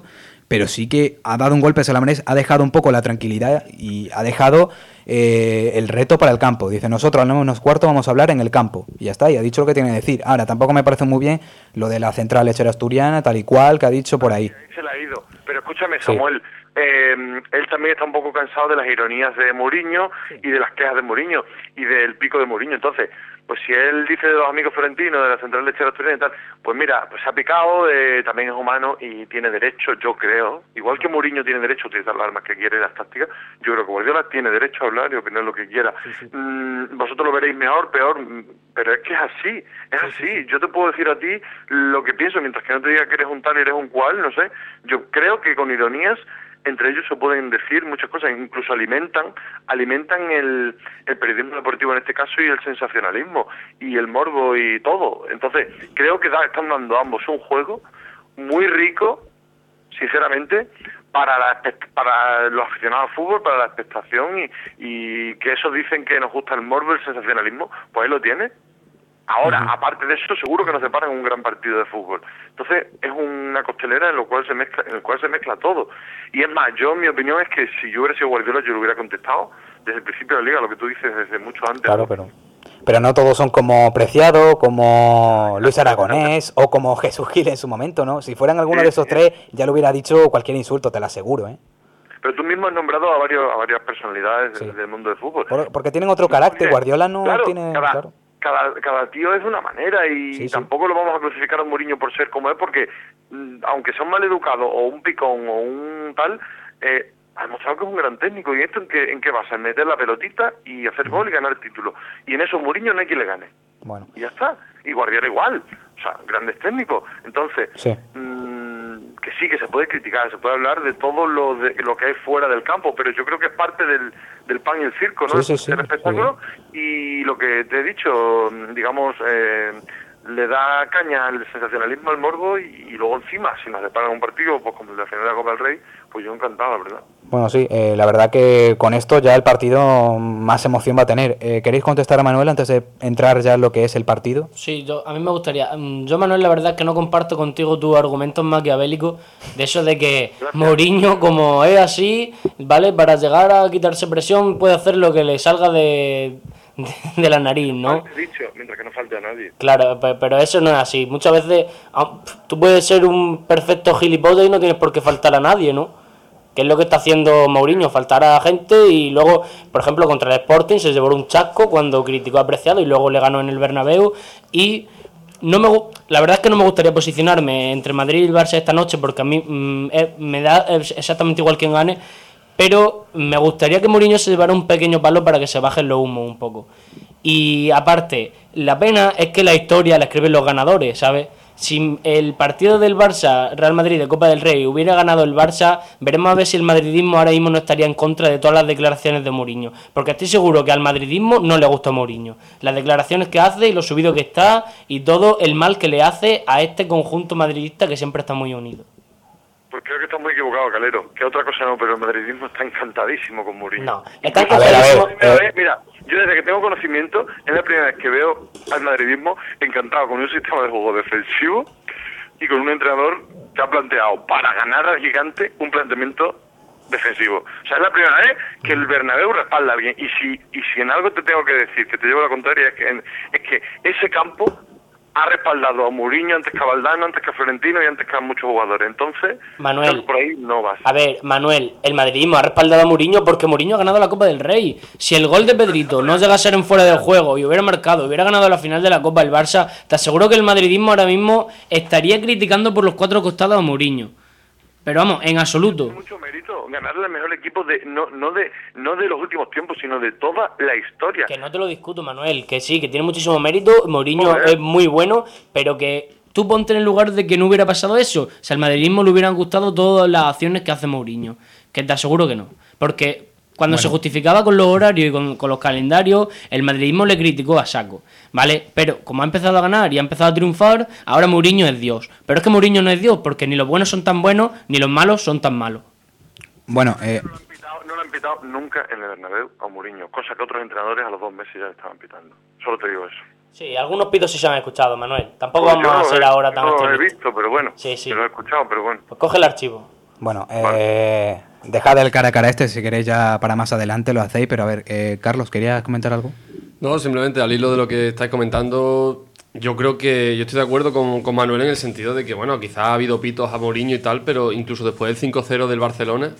pero sí que ha dado un golpe a Salamanés, ha dejado un poco la tranquilidad y ha dejado eh, el reto para el campo. Dice, nosotros al menos cuarto vamos a hablar en el campo. Y ya está, y ha dicho lo que tiene que decir. Ahora, tampoco me parece muy bien lo de la central lechera asturiana, tal y cual, que ha dicho por ahí. Se la ha ido. Pero escúchame, Samuel, sí. eh, él también está un poco cansado de las ironías de Mourinho sí. y de las quejas de Mourinho y del pico de Mourinho. Entonces, pues si él dice de los amigos florentinos, de la central lechera asturiana y tal, pues mira, pues se ha picado, eh, también es humano y tiene derecho, yo creo, igual que Mourinho tiene derecho a utilizar las armas que quiere y las tácticas, yo creo que Guardiola tiene derecho a hablar y opinar lo que quiera. Sí, sí. Mm, vosotros lo veréis mejor, peor, pero es que es así, es así. Sí, sí. Yo te puedo decir a ti lo que pienso, mientras que no te diga que eres un tal y eres un cual, no sé. Yo creo que con ironías entre ellos se pueden decir muchas cosas, incluso alimentan alimentan el, el periodismo deportivo en este caso y el sensacionalismo y el morbo y todo. Entonces, creo que da, están dando ambos un juego muy rico, sinceramente, para la, para los aficionados al fútbol, para la expectación y, y que eso dicen que nos gusta el morbo, el sensacionalismo, pues ahí lo tiene. Ahora, uh-huh. aparte de eso, seguro que nos separan un gran partido de fútbol. Entonces, es una costelera en la cual se mezcla, en el cual se mezcla todo. Y es más, yo, mi opinión es que si yo hubiera sido Guardiola, yo lo hubiera contestado desde el principio de la liga, lo que tú dices desde mucho antes. Claro, pero pero no todos son como Preciado, como Luis Aragonés o como Jesús Gil en su momento, ¿no? Si fueran alguno sí, de esos sí. tres, ya le hubiera dicho cualquier insulto, te lo aseguro, ¿eh? Pero tú mismo has nombrado a varios a varias personalidades sí. del mundo del fútbol. Por, porque tienen otro carácter, Guardiola no claro, tiene... Cada, claro. Cada, cada tío es de una manera y sí, sí. tampoco lo vamos a crucificar a Mourinho por ser como es, porque mmm, aunque sea un maleducado o un picón o un tal, eh, ha demostrado que es un gran técnico. ¿Y esto en qué, en qué basa? En meter la pelotita y hacer gol y ganar el título. Y en eso Mourinho no hay quien le gane. Bueno. Y ya está. Y Guardiola igual. O sea, grandes técnicos. Entonces, sí. mmm, que sí, que se puede criticar, se puede hablar de todo lo de lo que hay fuera del campo, pero yo creo que es parte del, del pan y el circo, ¿no? Sí, sí, sí. El espectáculo. Sí. Y lo que te he dicho, digamos, eh, le da caña al sensacionalismo, al morbo, y, y luego encima, si nos separan un partido, pues como el de la final de la Copa del Rey, pues yo encantado, la verdad. Bueno, sí, eh, la verdad que con esto ya el partido más emoción va a tener. Eh, ¿Queréis contestar a Manuel antes de entrar ya en lo que es el partido? Sí, yo, a mí me gustaría. Yo, Manuel, la verdad es que no comparto contigo tus argumentos maquiavélicos de eso de que Gracias. Mourinho, como es así, ¿vale? Para llegar a quitarse presión puede hacer lo que le salga de... de la nariz, ¿no? Dicho, mientras que no falte a nadie. Claro, pero eso no es así. Muchas veces tú puedes ser un perfecto gilipollas y no tienes por qué faltar a nadie, ¿no? Que es lo que está haciendo Mourinho, faltar a la gente. Y luego, por ejemplo, contra el Sporting se llevó un chasco cuando criticó a Preciado y luego le ganó en el Bernabéu. Y no me la verdad es que no me gustaría posicionarme entre Madrid y el Barça esta noche, porque a mí mmm, eh, me da exactamente igual quien gane. Pero me gustaría que Mourinho se llevara un pequeño palo para que se bajen los humos un poco. Y aparte, la pena es que la historia la escriben los ganadores, ¿sabes? Si el partido del Barça, Real Madrid de Copa del Rey, hubiera ganado el Barça, veremos a ver si el madridismo ahora mismo no estaría en contra de todas las declaraciones de Mourinho. Porque estoy seguro que al madridismo no le gusta Mourinho. Las declaraciones que hace y lo subido que está y todo el mal que le hace a este conjunto madridista que siempre está muy unido. Pues creo que estás muy equivocado, Calero. Que otra cosa no, pero el madridismo está encantadísimo con Mourinho. No, está encantadísimo. Eh... Mira, yo desde que tengo conocimiento, es la primera vez que veo al madridismo encantado con un sistema de juego defensivo y con un entrenador que ha planteado para ganar al gigante un planteamiento defensivo. O sea, es la primera vez que el Bernabéu respalda a alguien. Y si y si en algo te tengo que decir, que te llevo la contraria, es que, en, es que ese campo ha respaldado a Mourinho antes que a Valdano, antes que a Florentino y antes que a muchos jugadores. Entonces, Manuel, por ahí no vas. A ver, Manuel, el madridismo ha respaldado a Mourinho porque Mourinho ha ganado la Copa del Rey. Si el gol de Pedrito no llega a ser en fuera del juego y hubiera marcado, hubiera ganado la final de la Copa del Barça, te aseguro que el madridismo ahora mismo estaría criticando por los cuatro costados a Mourinho. Pero vamos, en absoluto. Tiene mucho mérito ganarle al mejor equipo de no no de no de los últimos tiempos, sino de toda la historia. Que no te lo discuto, Manuel, que sí, que tiene muchísimo mérito. Mourinho Joder. es muy bueno, pero que tú ponte en el lugar de que no hubiera pasado eso. O sea, al madridismo le hubieran gustado todas las acciones que hace Mourinho. Que te aseguro que no. Porque cuando bueno. se justificaba con los horarios y con, con los calendarios, el madridismo le criticó a saco, ¿vale? Pero como ha empezado a ganar y ha empezado a triunfar, ahora Mourinho es Dios. Pero es que Mourinho no es Dios, porque ni los buenos son tan buenos, ni los malos son tan malos. Bueno, eh... no, lo han pitado, no lo han pitado nunca en el Bernabéu a Mourinho, cosa que otros entrenadores a los dos meses ya le estaban pitando. Solo te digo eso. Sí, algunos pitos sí se han escuchado, Manuel. Tampoco pues vamos a ser he, ahora tan No lo he visto, pero bueno. Sí, sí. Lo he escuchado, pero bueno. Pues coge el archivo. Bueno, eh, dejad el cara a cara este, si queréis ya para más adelante lo hacéis, pero a ver, eh, Carlos, ¿querías comentar algo? No, simplemente al hilo de lo que estáis comentando, yo creo que yo estoy de acuerdo con, con Manuel en el sentido de que, bueno, quizás ha habido pitos a Mourinho y tal, pero incluso después del cinco cero del Barcelona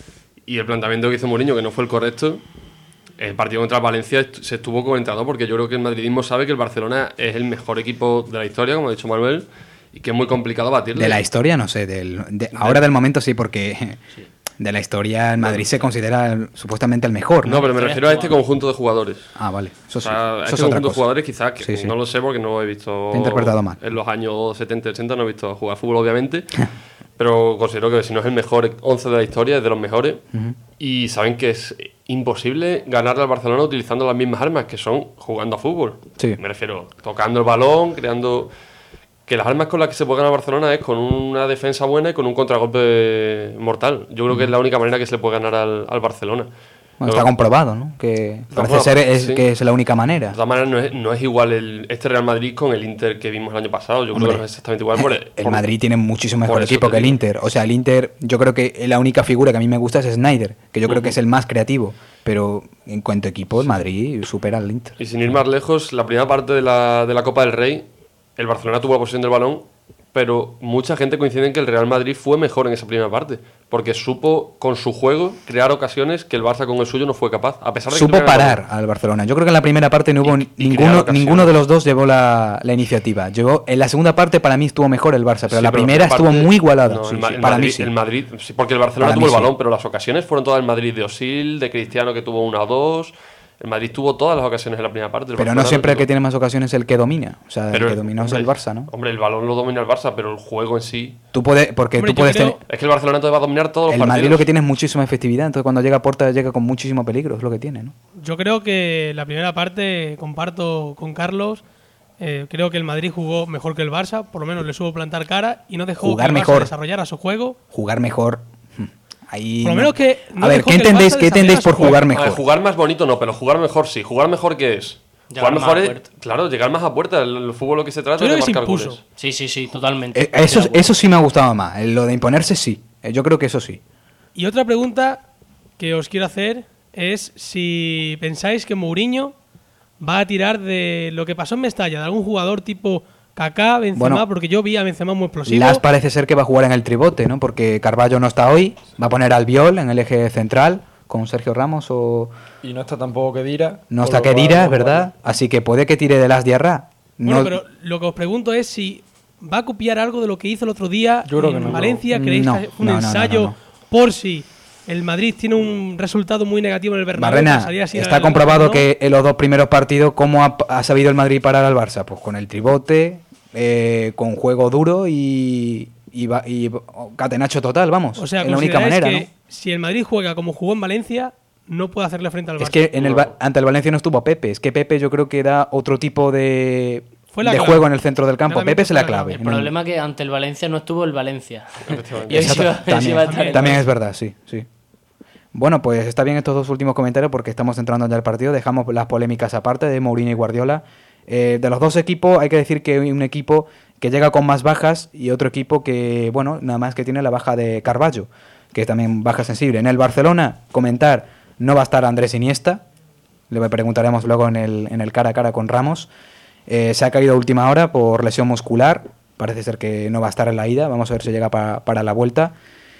y el planteamiento que hizo Mourinho, que no fue el correcto, el partido contra Valencia est- se estuvo comentando porque yo creo que el madridismo sabe que el Barcelona es el mejor equipo de la historia, como ha dicho Manuel, y que es muy complicado batirle. De la historia, no sé, del, de, ahora del momento sí, porque sí. de la historia en Madrid se considera el, supuestamente el mejor, ¿no? No, pero me refiero a este conjunto de jugadores. Ah, vale, eso sí. O sea, a eso este es otra conjunto de cosa. jugadores quizás, que Sí, sí. no lo sé porque no lo he visto... Te he interpretado mal. En los años setenta, ochenta no he visto jugar fútbol, obviamente, pero considero que si no es el mejor once de la historia, es de los mejores, Ujú. y saben que es imposible ganarle al Barcelona utilizando las mismas armas, que son jugando a fútbol. Sí. Me refiero, tocando el balón, creando... Que las armas con las que se puede ganar a Barcelona es con una defensa buena y con un contragolpe mortal. Yo creo que es la única manera que se le puede ganar al, al Barcelona. Bueno, Luego- está comprobado, ¿no? Que No, parece bueno, ser es, sí. que es la única manera. De todas maneras, no es, no es igual el, este Real Madrid con el Inter que vimos el año pasado. Yo Hombre, creo que no es exactamente igual. Por, El por- Madrid tiene muchísimo por mejor eso equipo te que el digo. Inter. O sea, el Inter, yo creo que la única figura que a mí me gusta es Snyder, que yo creo que Ujú. es el más creativo. Pero en cuanto a equipo, el Madrid supera al Inter. Y sin ir más lejos, la primera parte de la, de la Copa del Rey, el Barcelona tuvo la posesión del balón, pero mucha gente coincide en que el Real Madrid fue mejor en esa primera parte, porque supo con su juego crear ocasiones que el Barça con el suyo no fue capaz, a pesar de que Supo tuviera el parar balón. al Barcelona. Yo creo que en la primera parte no hubo Y- y crear ninguno, ocasiones. ninguno de los dos llevó la, la iniciativa. Llevó, en la segunda parte para mí estuvo mejor el Barça, pero Sí, la pero primera aparte- estuvo muy igualada. no, Sí, el, Ma- sí, el para Madrid, mí sí. el Madrid, sí, porque el Barcelona Para tuvo mí el sí. balón, pero las ocasiones fueron todas el Madrid de Osil, de Cristiano que tuvo una o dos. El Madrid tuvo todas las ocasiones en la primera parte. el Pero no Barcelona siempre el tuvo. que tiene más ocasiones es el que domina. O sea, Pero el que dominó es el hombre, Barça, ¿no? Hombre, el balón lo domina el Barça, pero el juego en sí... Tú puedes, porque Hombre, tú yo puedes creo- tener... Es que el Barcelona entonces va a dominar todos los El partidos. Madrid lo que tiene es muchísima efectividad, entonces cuando llega a puerta llega con muchísimo peligro, es lo que tiene, ¿no? Yo creo que la primera parte, comparto con Carlos, eh, creo que el Madrid jugó mejor que el Barça, por lo menos le supo plantar cara y no dejó Jugar que el Barça mejor. desarrollara su juego. Jugar mejor. hmm, Ahí Por lo no. menos que no a ver, dejó ¿qué que el entendéis, Barça ¿qué entendéis por desarrollara su jugar A ver, mejor? jugar más bonito no, pero jugar mejor sí. ¿Jugar mejor qué es? Llegar Jugar más mejor a es, puerta. claro, llegar más a puerta. El, el fútbol lo que se trata Yo es de creo que se marcar impuso. goles. Sí, sí, sí, totalmente. Eh, Eso, eso sí me ha gustado más, eh, lo de imponerse sí, Eh, yo creo que eso sí. Y otra pregunta que os quiero hacer es si pensáis que Mourinho va a tirar de lo que pasó en Mestalla, de algún jugador tipo Kaká, Benzema, Bueno, porque yo vi a Benzema muy explosivo. Las parece ser que va a jugar en el tribote, ¿no? Porque Carballo no está hoy, va a poner al Albiol en el eje central con Sergio Ramos o... Y no está tampoco Kedira. No por está lo cual, Kedira, es bueno, verdad, así que puede que tire de las Diarra. Bueno, No, pero lo que os pregunto es si va a copiar algo de lo que hizo el otro día Yo creo en que no. Valencia. ¿Creéis No, que fue un no, no, no, ensayo no, no. por si el Madrid tiene un resultado muy negativo en el Bernabéu? Barrena, pasaría así está al- comprobado ¿no? que en los dos primeros partidos, ¿cómo ha, ha sabido el Madrid parar al Barça? Pues con el tribote, eh, con juego duro y, y, va- y catenacho total, vamos. O sea, es la única consideráis manera, que ¿no? si el Madrid juega como jugó en Valencia, no puede hacerle frente al Barça. Es que en el, Va- ante el Valencia no estuvo Pepe, es que Pepe yo creo que da otro tipo de, Fue la de clave. juego en el centro del campo. Claramente Pepe es fue la la clave. El ¿no? problema es que ante el Valencia no estuvo el Valencia. Efectivamente. Y hoy sí Exacto, va- hoy sí también, va a estar el también es Valencia. verdad, sí, sí. Bueno, pues está bien estos dos últimos comentarios porque estamos entrando ya al partido. Dejamos las polémicas aparte de Mourinho y Guardiola. Eh, de los dos equipos hay que decir que hay un equipo que llega con más bajas y otro equipo que, bueno, nada más que tiene la baja de Carballo, que es también baja sensible. En el Barcelona, comentar, no va a estar Andrés Iniesta. Le preguntaremos luego en el, en el cara a cara con Ramos. Eh, se ha caído a última hora por lesión muscular. Parece ser que no va a estar en la ida. Vamos a ver si llega pa- para la vuelta.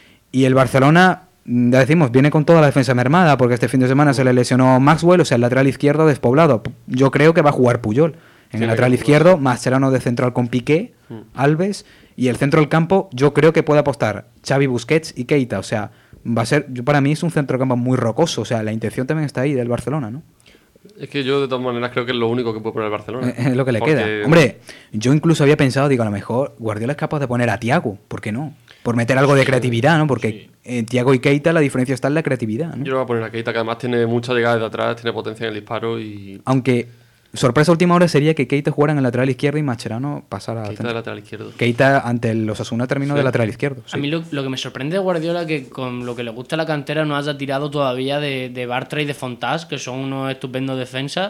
Y el Barcelona, ya decimos, viene con toda la defensa mermada porque este fin de semana se le lesionó Maxwell, o sea, el lateral izquierdo despoblado. Yo creo que va a jugar Puyol en Sí, el lateral que- izquierdo, Mascherano de central con Piqué, Mm. Alves, y el centro del campo yo creo que puede apostar Xavi, Busquets y Keita. O sea, va a ser, yo, para mí es un centro del campo muy rocoso. O sea, la intención también está ahí del Barcelona, ¿no? Es que yo de todas maneras creo que es lo único que puede poner el Barcelona. Es lo que le Porque- queda. Hombre, yo incluso había pensado, digo, a lo mejor Guardiola es capaz de poner a Thiago, ¿por qué no? Por meter algo de creatividad, ¿no? Porque en Thiago y Keita la diferencia está en la creatividad, ¿no? Yo le voy a poner a Keita, que además tiene mucha llegada desde atrás, tiene potencia en el disparo y... Aunque sorpresa última hora sería que Keita jugara en el lateral izquierdo y Mascherano pasara al Keita de centro. lateral izquierdo. Keita ante el Osasuna terminó Sí. de lateral izquierdo. A sí. mí lo, lo que me sorprende de Guardiola es que con lo que le gusta a la cantera no haya tirado todavía de, de Bartra y de Fontás, que son unos estupendos defensas,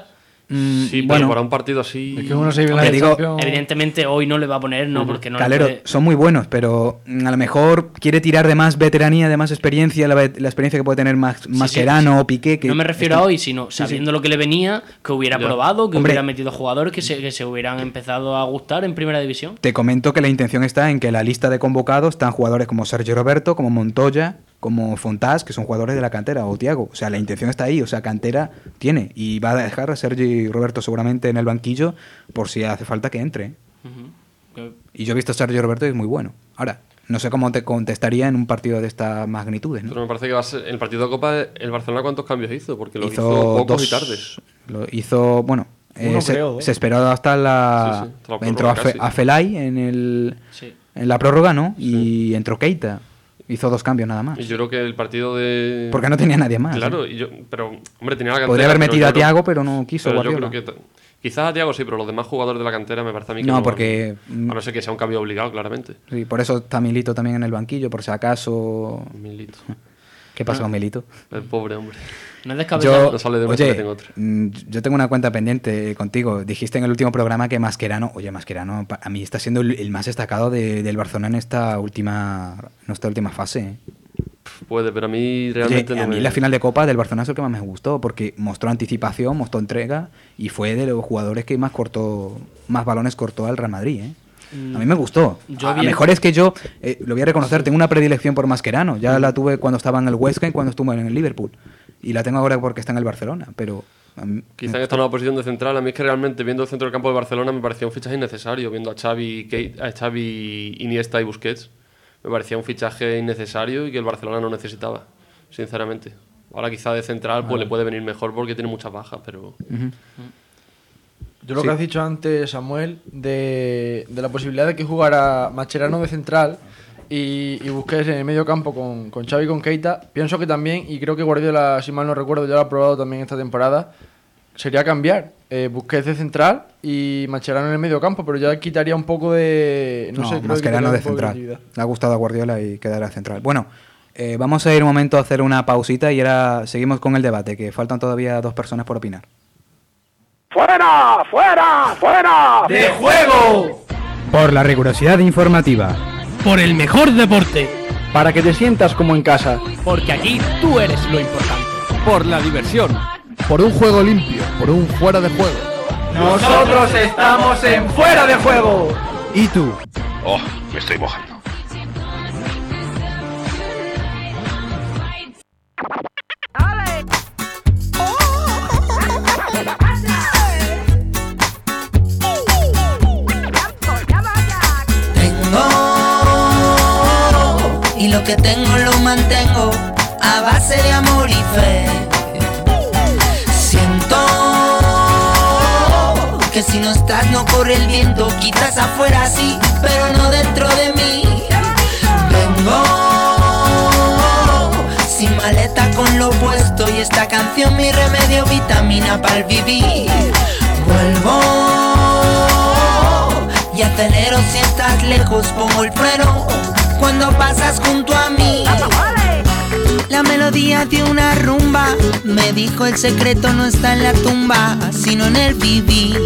Mm, Sí, bueno, pero para un partido así. Es que uno se vive la Hombre, digo- Champions. Evidentemente hoy no le va a poner, no, porque no le Calero, puede- son muy buenos, pero mm, a lo mejor quiere tirar de más veteranía, de más experiencia, la, ve- la experiencia que puede tener más Mascherano o Piqué. Que No me refiero están- a hoy, sino Sí, sí. sabiendo lo que le venía, que hubiera Ya. probado, que Hombre. hubiera metido jugadores que se, que se hubieran empezado a gustar en primera división. Te comento que la intención está en que la lista de convocados están jugadores como Sergio Roberto, como Montoya, como Fontás, que son jugadores de la cantera, o Thiago. O sea, la intención está ahí, o sea, cantera tiene. Y va a dejar a Sergio Roberto seguramente en el banquillo por si hace falta que entre. Que- Y yo he visto a Sergio Roberto y es muy bueno. Ahora, no sé cómo te contestaría en un partido de estas magnitudes, ¿no? Pero me parece que va a ser. En el partido de Copa, ¿el Barcelona cuántos cambios hizo? Porque lo hizo, Hizo pocos dos- y tardes. Lo hizo, bueno, eh, Uno se, creo, ¿no? se esperó hasta la... Sí, sí, hasta la entró a, prórroga Fe- casi. a Felay en, el, Sí. en la prórroga, ¿no? Y entró Keita. Hizo dos cambios nada más. Y yo creo que el partido de. Porque no tenía nadie más, Claro, ¿no? y yo, pero, hombre, tenía la cantera. Podría haber pero metido yo a creo- Thiago, pero no quiso pero yo Guardiola. creo que t- quizás a Thiago sí, pero los demás jugadores de la cantera me parece a mí que No, no. porque- A no ser que sea un cambio obligado, claramente. Sí, por eso está Milito también en el banquillo, por si acaso... Milito. ¿Qué pasa Ah. con Milito? El pobre hombre. No es descabellado. Yo, No sale de una, oye, se mete en otra. mm, yo tengo una cuenta pendiente contigo. Dijiste en el último programa que Mascherano, oye, Mascherano pa- a mí está siendo el, el más destacado de- del Barcelona en esta última, en esta última fase. ¿eh? Puede, pero a mí Oye, realmente no a mí me. la final de Copa del Barcelona es el que más me gustó porque mostró anticipación, mostró entrega y fue de los jugadores que más cortó, más balones cortó al Real Madrid. ¿eh? A mí me gustó. Yo a, a vi el- mejor es que yo, eh, lo voy a reconocer, tengo una predilección por Mascherano. Ya la tuve cuando estaba en el Huesca y cuando estuvo en el Liverpool. Y la tengo ahora porque está en el Barcelona. Pero a mí- Quizá en esta nueva posición de central, a mí es que realmente viendo el centro del campo de Barcelona me parecía un fichaje innecesario. Viendo a Xavi, Kate- a Xavi, Iniesta y Busquets, me parecía un fichaje innecesario y que el Barcelona no necesitaba, sinceramente. Ahora quizá de central pues Vale. le puede venir mejor porque tiene muchas bajas, pero... Yo lo Sí. que has dicho antes, Samuel, de, de la posibilidad de que jugara Mascherano de central y, y Busquets en el medio campo con, con Xavi y con Keita, pienso que también, y creo que Guardiola, si mal no recuerdo, ya lo ha probado también esta temporada, sería cambiar eh, Busquets de central y Mascherano en el medio campo, pero ya quitaría un poco de... No, No, sé, creo que Mascherano quitaría de un poco central. creatividad. Le ha gustado a Guardiola y quedará central. Bueno, eh, vamos a ir un momento a hacer una pausita y ahora seguimos con el debate, que faltan todavía dos personas por opinar. ¡Fuera! ¡Fuera! ¡Fuera! ¡De juego! Por la rigurosidad informativa. Por el mejor deporte. Para que te sientas como en casa. Porque aquí tú eres lo importante. Por la diversión. Por un juego limpio. Por un fuera de juego. Nosotros estamos en Fuera de Juego. ¿Y tú? Oh, me estoy mojando. Tengo y lo que tengo lo mantengo a base de amor y fe. Siento que si no estás no corre el viento, quizás afuera sí, pero no dentro de mí. Vengo sin maleta con lo puesto y esta canción mi remedio, vitamina para el vivir. Vuelvo y acelero si estás lejos, pongo el freno cuando pasas junto a mí. La melodía de una rumba me dijo el secreto no está en la tumba, sino en el vivir.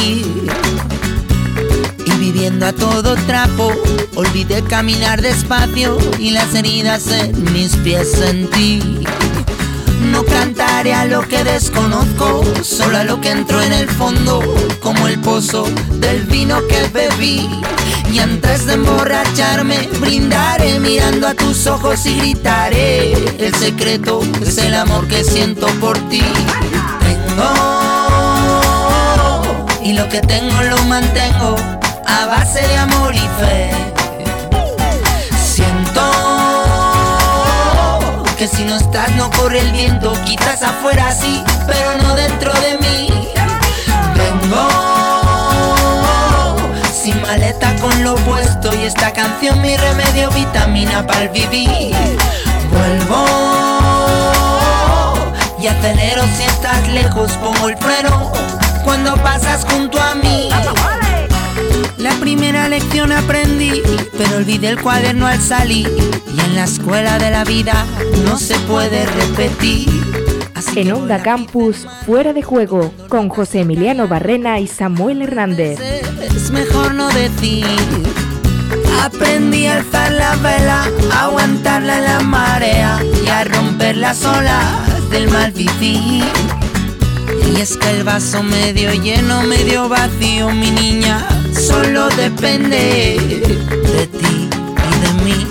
Y viviendo a todo trapo, olvidé caminar despacio y las heridas en mis pies sentí. No cantaré a lo que desconozco, solo a lo que entró en el fondo, como el pozo del vino que bebí. Y antes de emborracharme, brindaré mirando a tus ojos y gritaré: el secreto es el amor que siento por ti. Tengo y lo que tengo lo mantengo a base de amor y fe. Siento que si no estás no corre el viento, quizás afuera sí, pero no dentro de mí. Vengo sin maleta con lo puesto y esta canción mi remedio, vitamina para el vivir. Vuelvo y acelero si estás lejos, pongo el freno cuando pasas junto a mí. La primera lección aprendí, pero olvidé el cuaderno al salir. Y en la escuela de la vida no se puede repetir. En Onda Campus, Fuera de Juego, con José Emiliano Barrena y Samuel Hernández. Es mejor no decir. Aprendí a alzar la vela, a aguantarla en la marea y a romper las olas del mal vivir. Y es que el vaso medio lleno, medio vacío, mi niña, solo depende de ti y de mí.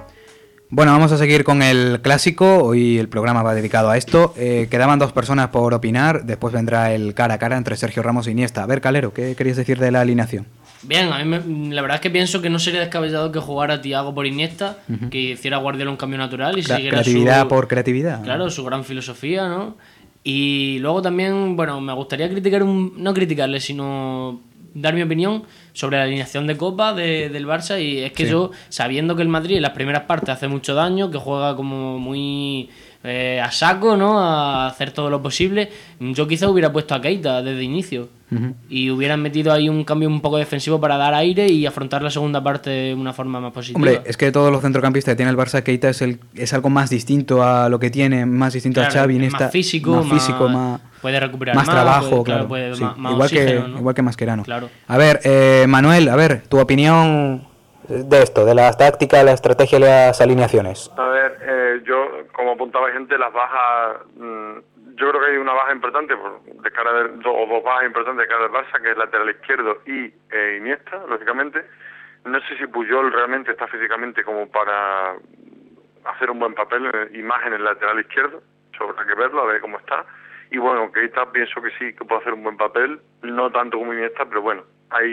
Bueno, vamos a seguir con el clásico. Hoy el programa va dedicado a esto. Eh, quedaban dos personas por opinar. Después vendrá el cara a cara entre Sergio Ramos e Iniesta. A ver, Calero, ¿qué querías decir de la alineación? Bien, a mí me, la verdad es que pienso que no sería descabellado que jugara Thiago por Iniesta, uh-huh. que hiciera Guardiola un cambio natural y Cla- siguiera creatividad su, por creatividad. Claro, su gran filosofía, ¿no? Y luego también, bueno, me gustaría criticar, un, no criticarle, sino dar mi opinión sobre la alineación de Copa de, del Barça. Y es que sí. yo, sabiendo que el Madrid en las primeras partes hace mucho daño, que juega como muy eh, a saco, ¿no? A hacer todo lo posible, yo quizá hubiera puesto a Keita desde inicio. Uh-huh. Y hubieran metido ahí un cambio un poco defensivo para dar aire y afrontar la segunda parte de una forma más positiva. Hombre, es que de todos los centrocampistas que tiene el Barça, Keita es, el, es algo más distinto a lo que tiene, más distinto claro, a Xavi. Más esta, físico, más, físico más, puede recuperar más, más trabajo, puede, claro. Puede, sí. más, más igual, oxígeno, que, ¿no? igual que Mascherano. Claro. A ver, eh, Manuel, a ver, tu opinión de esto, de la táctica, la estrategia y las alineaciones. A ver, eh, yo, como apuntaba gente, las bajas... Mmm, yo creo que hay una baja importante por, de cara de, do, o dos bajas importantes de cara del Barça, que es el lateral izquierdo y eh, Iniesta, lógicamente. No sé si Puyol realmente está físicamente como para hacer un buen papel, eh, y más en el lateral izquierdo. Eso habrá que verlo, a ver cómo está. Y bueno, Keita pienso que sí, que puede hacer un buen papel, no tanto como Iniesta, pero bueno,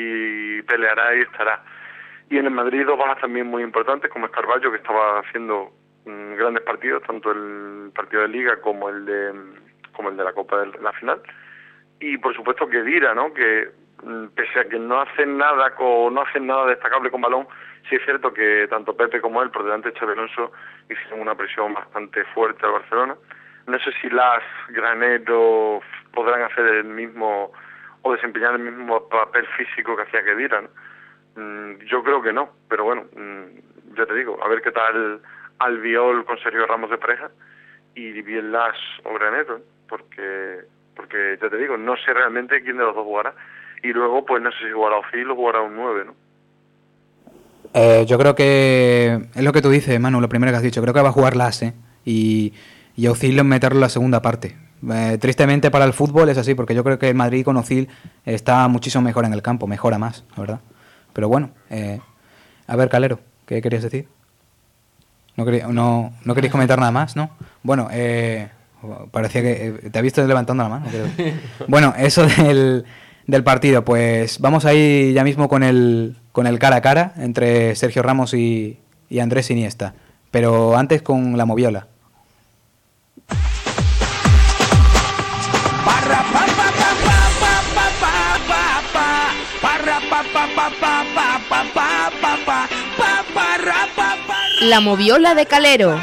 ahí peleará y estará. Y en el Madrid dos bajas también muy importantes, como es Carvalho, que estaba haciendo mmm, grandes partidos, tanto el partido de Liga como el de... como el de la Copa de la final, y por supuesto que Dira, ¿no? Que pese a que no hacen nada con, no hacen nada destacable con balón, sí es cierto que tanto Pepe como él, por delante de Xabi Alonso, hicieron una presión bastante fuerte al Barcelona. No sé si las Granero podrán hacer el mismo o desempeñar el mismo papel físico que hacía Kedira, ¿no? Yo creo que no, pero bueno, ya te digo, a ver qué tal Albiol con Sergio Ramos de pareja y bien Las o Granero, porque porque ya te digo, no sé realmente quién de los dos jugará. Y luego, pues no sé si jugará Ozil o jugará un nueve, ¿no? Eh, yo creo que es lo que tú dices, Manu, lo primero que has dicho. Creo que va a jugar Las, ¿eh? Y, y Ozil meterlo en la segunda parte. Eh, tristemente para el fútbol es así, porque yo creo que el Madrid con Ozil está muchísimo mejor en el campo, mejora más, la verdad. Pero bueno, eh, a ver, Calero, ¿qué querías decir? No, quería, no, no queréis comentar nada más, ¿no? Bueno, eh, parecía que eh, te has visto levantando la mano. Creo. Bueno, eso del, del partido, pues vamos a ir ya mismo con el, con el cara a cara entre Sergio Ramos y, y Andrés Iniesta. Pero antes con la moviola. La moviola de Calero.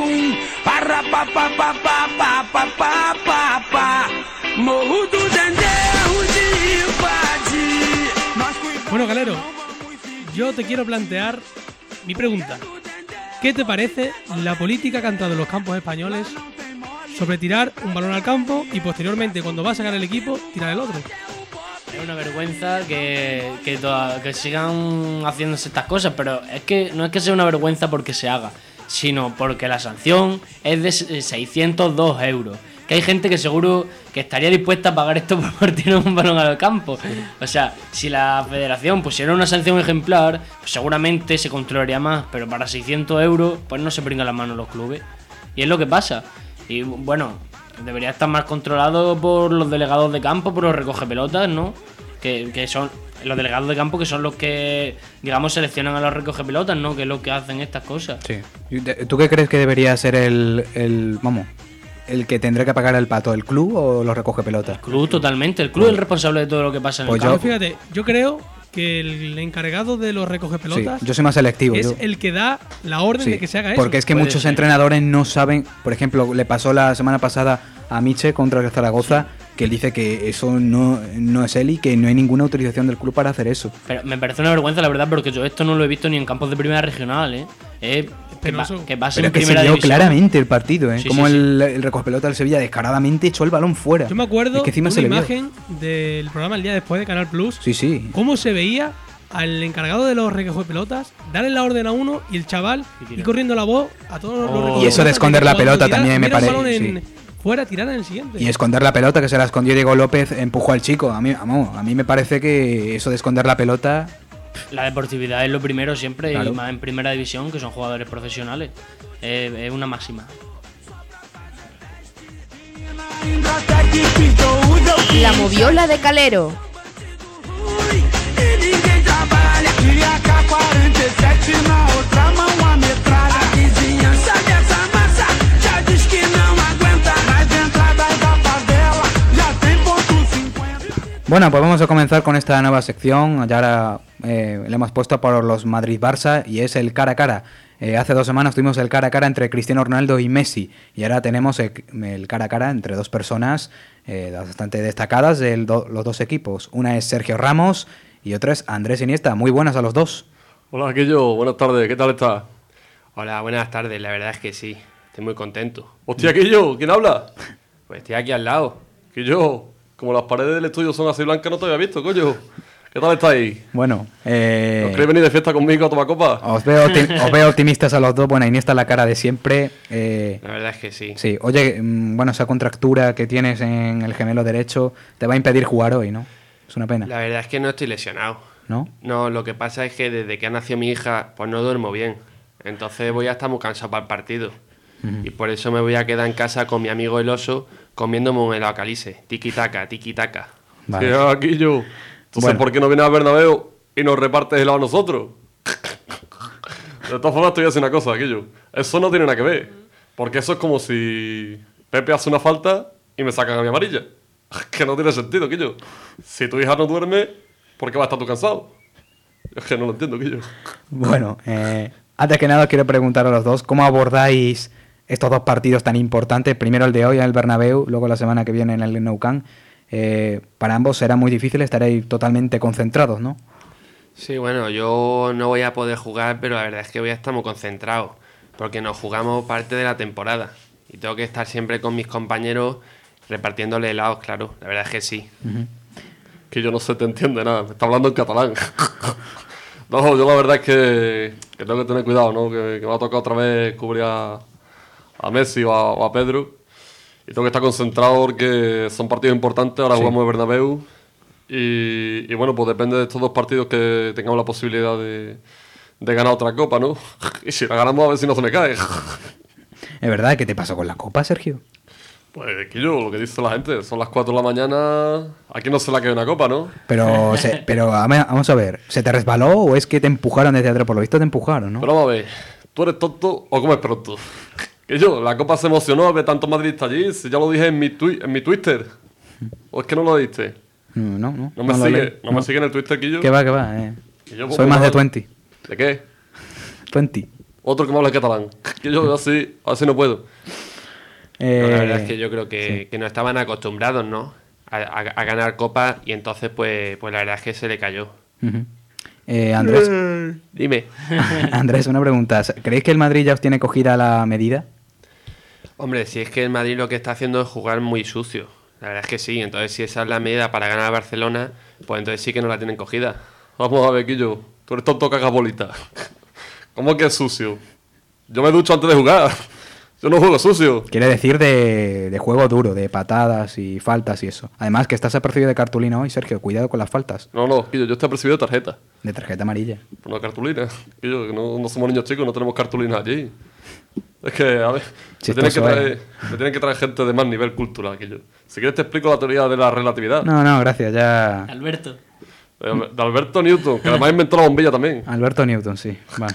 Bueno, Calero, yo te quiero plantear mi pregunta. ¿Qué te parece la política que han dado los campos españoles sobre tirar un balón al campo y posteriormente, cuando va a sacar el equipo, tirar el otro? Es una vergüenza que, que, toda, que sigan haciéndose estas cosas, pero es que no es que sea una vergüenza porque se haga, sino porque la sanción es de seiscientos dos euros. Que hay gente que seguro que estaría dispuesta a pagar esto por tirar un balón al campo. O sea, si la federación pusiera una sanción ejemplar, pues seguramente se controlaría más, pero para seiscientos euros, pues no se brincan las manos los clubes. Y es lo que pasa. Y bueno, debería estar más controlado por los delegados de campo, por los recogepelotas, ¿no? Que, que son los delegados de campo que son los que, digamos, seleccionan a los recogepelotas, ¿no? Que es lo que hacen estas cosas. Sí. ¿Tú qué crees que debería ser el, el vamos, el que tendrá que pagar el pato, el club o los recogepelotas? El club, totalmente. El club pues, es el responsable de todo lo que pasa en pues el campo. Yo, fíjate, yo creo que el encargado de los recogepelotas sí, yo soy más selectivo, es yo. el que da la orden sí, de que se haga eso. Porque es que Puede muchos ser. entrenadores no saben, por ejemplo, le pasó la semana pasada a Miche contra el Zaragoza, sí. que él dice que eso no, no es él y que no hay ninguna autorización del club para hacer eso. Pero me parece una vergüenza, la verdad, porque yo esto no lo he visto ni en campos de primera regional, ¿eh? Eh, que, va, que pase Pero en que se primera vio división. claramente el partido, ¿eh? Sí, Como sí, sí. el, el recogepelota del Sevilla descaradamente echó el balón fuera. Yo me acuerdo Es que encima de se una le vio. imagen del programa El Día Después de Canal Plus. Sí, sí. Cómo se veía al encargado de los recogepelotas darle la orden a uno y el chaval y corriendo la voz a todos los Oh. recogepelotas. Y eso de esconder la que cuando pelota tirara- también me hubiera un parece, balón en- sí. fuera, tirar en el siguiente. Y esconder la pelota, que se la escondió Diego López, empujó al chico. A mí, vamos, a mí me parece que eso de esconder la pelota... La deportividad es lo primero siempre, Claro. y más en primera división, que son jugadores profesionales. Eh, es una máxima. La moviola de Calero. Bueno, pues vamos a comenzar con esta nueva sección. Ya ahora eh, le hemos puesto por los Madrid-Barça y es el cara a cara. Eh, hace dos semanas tuvimos el cara a cara entre Cristiano Ronaldo y Messi y ahora tenemos el, el cara a cara entre dos personas eh, bastante destacadas de do, los dos equipos. Una es Sergio Ramos y otra es Andrés Iniesta. Muy buenas a los dos. Hola, Aquillo. Buenas tardes. ¿Qué tal estás? Hola, buenas tardes. La verdad es que sí. Estoy muy contento. Hostia, Aquillo. ¿Quién habla? Pues estoy aquí al lado. Aquillo, como las paredes del estudio son así blancas, no te había visto, coño. ¿Qué tal estáis? Bueno, eh... ¿Os queréis venir de fiesta conmigo a tomar copa? Os veo, optim- os veo optimistas a los dos. Bueno, Iniesta la cara de siempre. Eh... La verdad es que sí. Sí, oye, mm, bueno, esa contractura que tienes en el gemelo derecho te va a impedir jugar hoy, ¿no? Es una pena. La verdad es que no estoy lesionado. ¿No? No, lo que pasa es que desde que ha nacido mi hija, pues no duermo bien. Entonces voy a estar muy cansado para el partido. Ujú. Y por eso me voy a quedar en casa con mi amigo el oso comiéndome un helado calice. Tiki-taka, tiki-taka. Vale. Sí, Aquillo. Entonces, Bueno. ¿por qué no vienes al Bernabéu y nos repartes helado a nosotros? De todas formas, te voy a decir una cosa, Aquillo. Eso no tiene nada que ver. Porque eso es como si Pepe hace una falta y me sacan a mi amarilla. Que no tiene sentido, Aquillo. Si tu hija no duerme, ¿por qué vas a estar tú cansado? Es que no lo entiendo, Aquillo. Bueno, eh, antes que nada quiero preguntar a los dos, ¿cómo abordáis estos dos partidos tan importantes? Primero el de hoy en el Bernabéu, luego la semana que viene en el Nou Camp. Eh, para ambos será muy difícil, estaréis totalmente concentrados, ¿no? Sí, bueno, yo no voy a poder jugar, pero la verdad es que voy a estar muy concentrado. Porque nos jugamos parte de la temporada. Y tengo que estar siempre con mis compañeros repartiéndole helados, claro. La verdad es que sí. Uh-huh. Que yo no se te entiende nada, me está hablando en catalán. No, yo la verdad es que, que tengo que tener cuidado, ¿no? Que, que me ha tocado otra vez cubrir a, a Messi o a, o a Pedro. Y tengo que estar concentrado porque son partidos importantes, ahora Sí. jugamos en Bernabéu. Y, y bueno, pues depende de estos dos partidos que tengamos la posibilidad de, de ganar otra copa, ¿no? Y si la ganamos a ver si no se me cae. ¿Es verdad? ¿Qué te pasó con la copa, Sergio? Pues que yo, lo que dice la gente, son las cuatro de la mañana, aquí no se la queda una copa, ¿no? Pero, se- pero a ver, vamos a ver, ¿se te resbaló o es que te empujaron desde atrás? Por lo visto te empujaron, ¿no? Pero vamos a ver, ¿tú eres tonto o comes pronto? Que yo, la copa se emocionó a ver tantos madridistas allí, si ya lo dije en mi, twi en mi Twitter. ¿O es que no lo diste? No, no, no. No me lo sigue, leí. no me sigue en el Twitter, Quillo. Que va, que va, eh. Que yo, Soy pues, más de nada. veinte. ¿De qué? veinte. Otro que me habla en catalán. Que yo así, así no puedo. Eh, No, la verdad es que yo creo que, que no estaban acostumbrados, ¿no? A, a- a ganar copas y entonces pues, pues la verdad es que se le cayó. Ujú. Eh, Andrés. Dime. Andrés, una pregunta. ¿Creéis que el Madrid ya os tiene cogida la medida? Hombre, si es que el Madrid lo que está haciendo es jugar muy sucio. La verdad es que sí. Entonces, si esa es la medida para ganar a Barcelona, pues entonces sí que no la tienen cogida. Vamos a ver, Quillo. Tú eres tonto cagas bolita. ¿Cómo que es sucio? Yo me ducho antes de jugar. Yo no juego sucio. Quiere decir de, de juego duro, de patadas y faltas y eso. Además que estás apercibido de cartulina hoy, Sergio. Cuidado con las faltas. No, no, Quillo, yo estoy apercibido de tarjeta. De tarjeta amarilla. Una cartulina. Quillo, que no, no somos niños chicos, no tenemos cartulinas allí. Es que, a ver, me tienen que, Chistoso, traer, eh. me tienen que traer gente de más nivel cultural, Quillo. Si quieres te explico la teoría de la relatividad. No, no, gracias, ya... Alberto. De, de Alberto Newton, que además inventó la bombilla también. Alberto Newton, sí. Vale.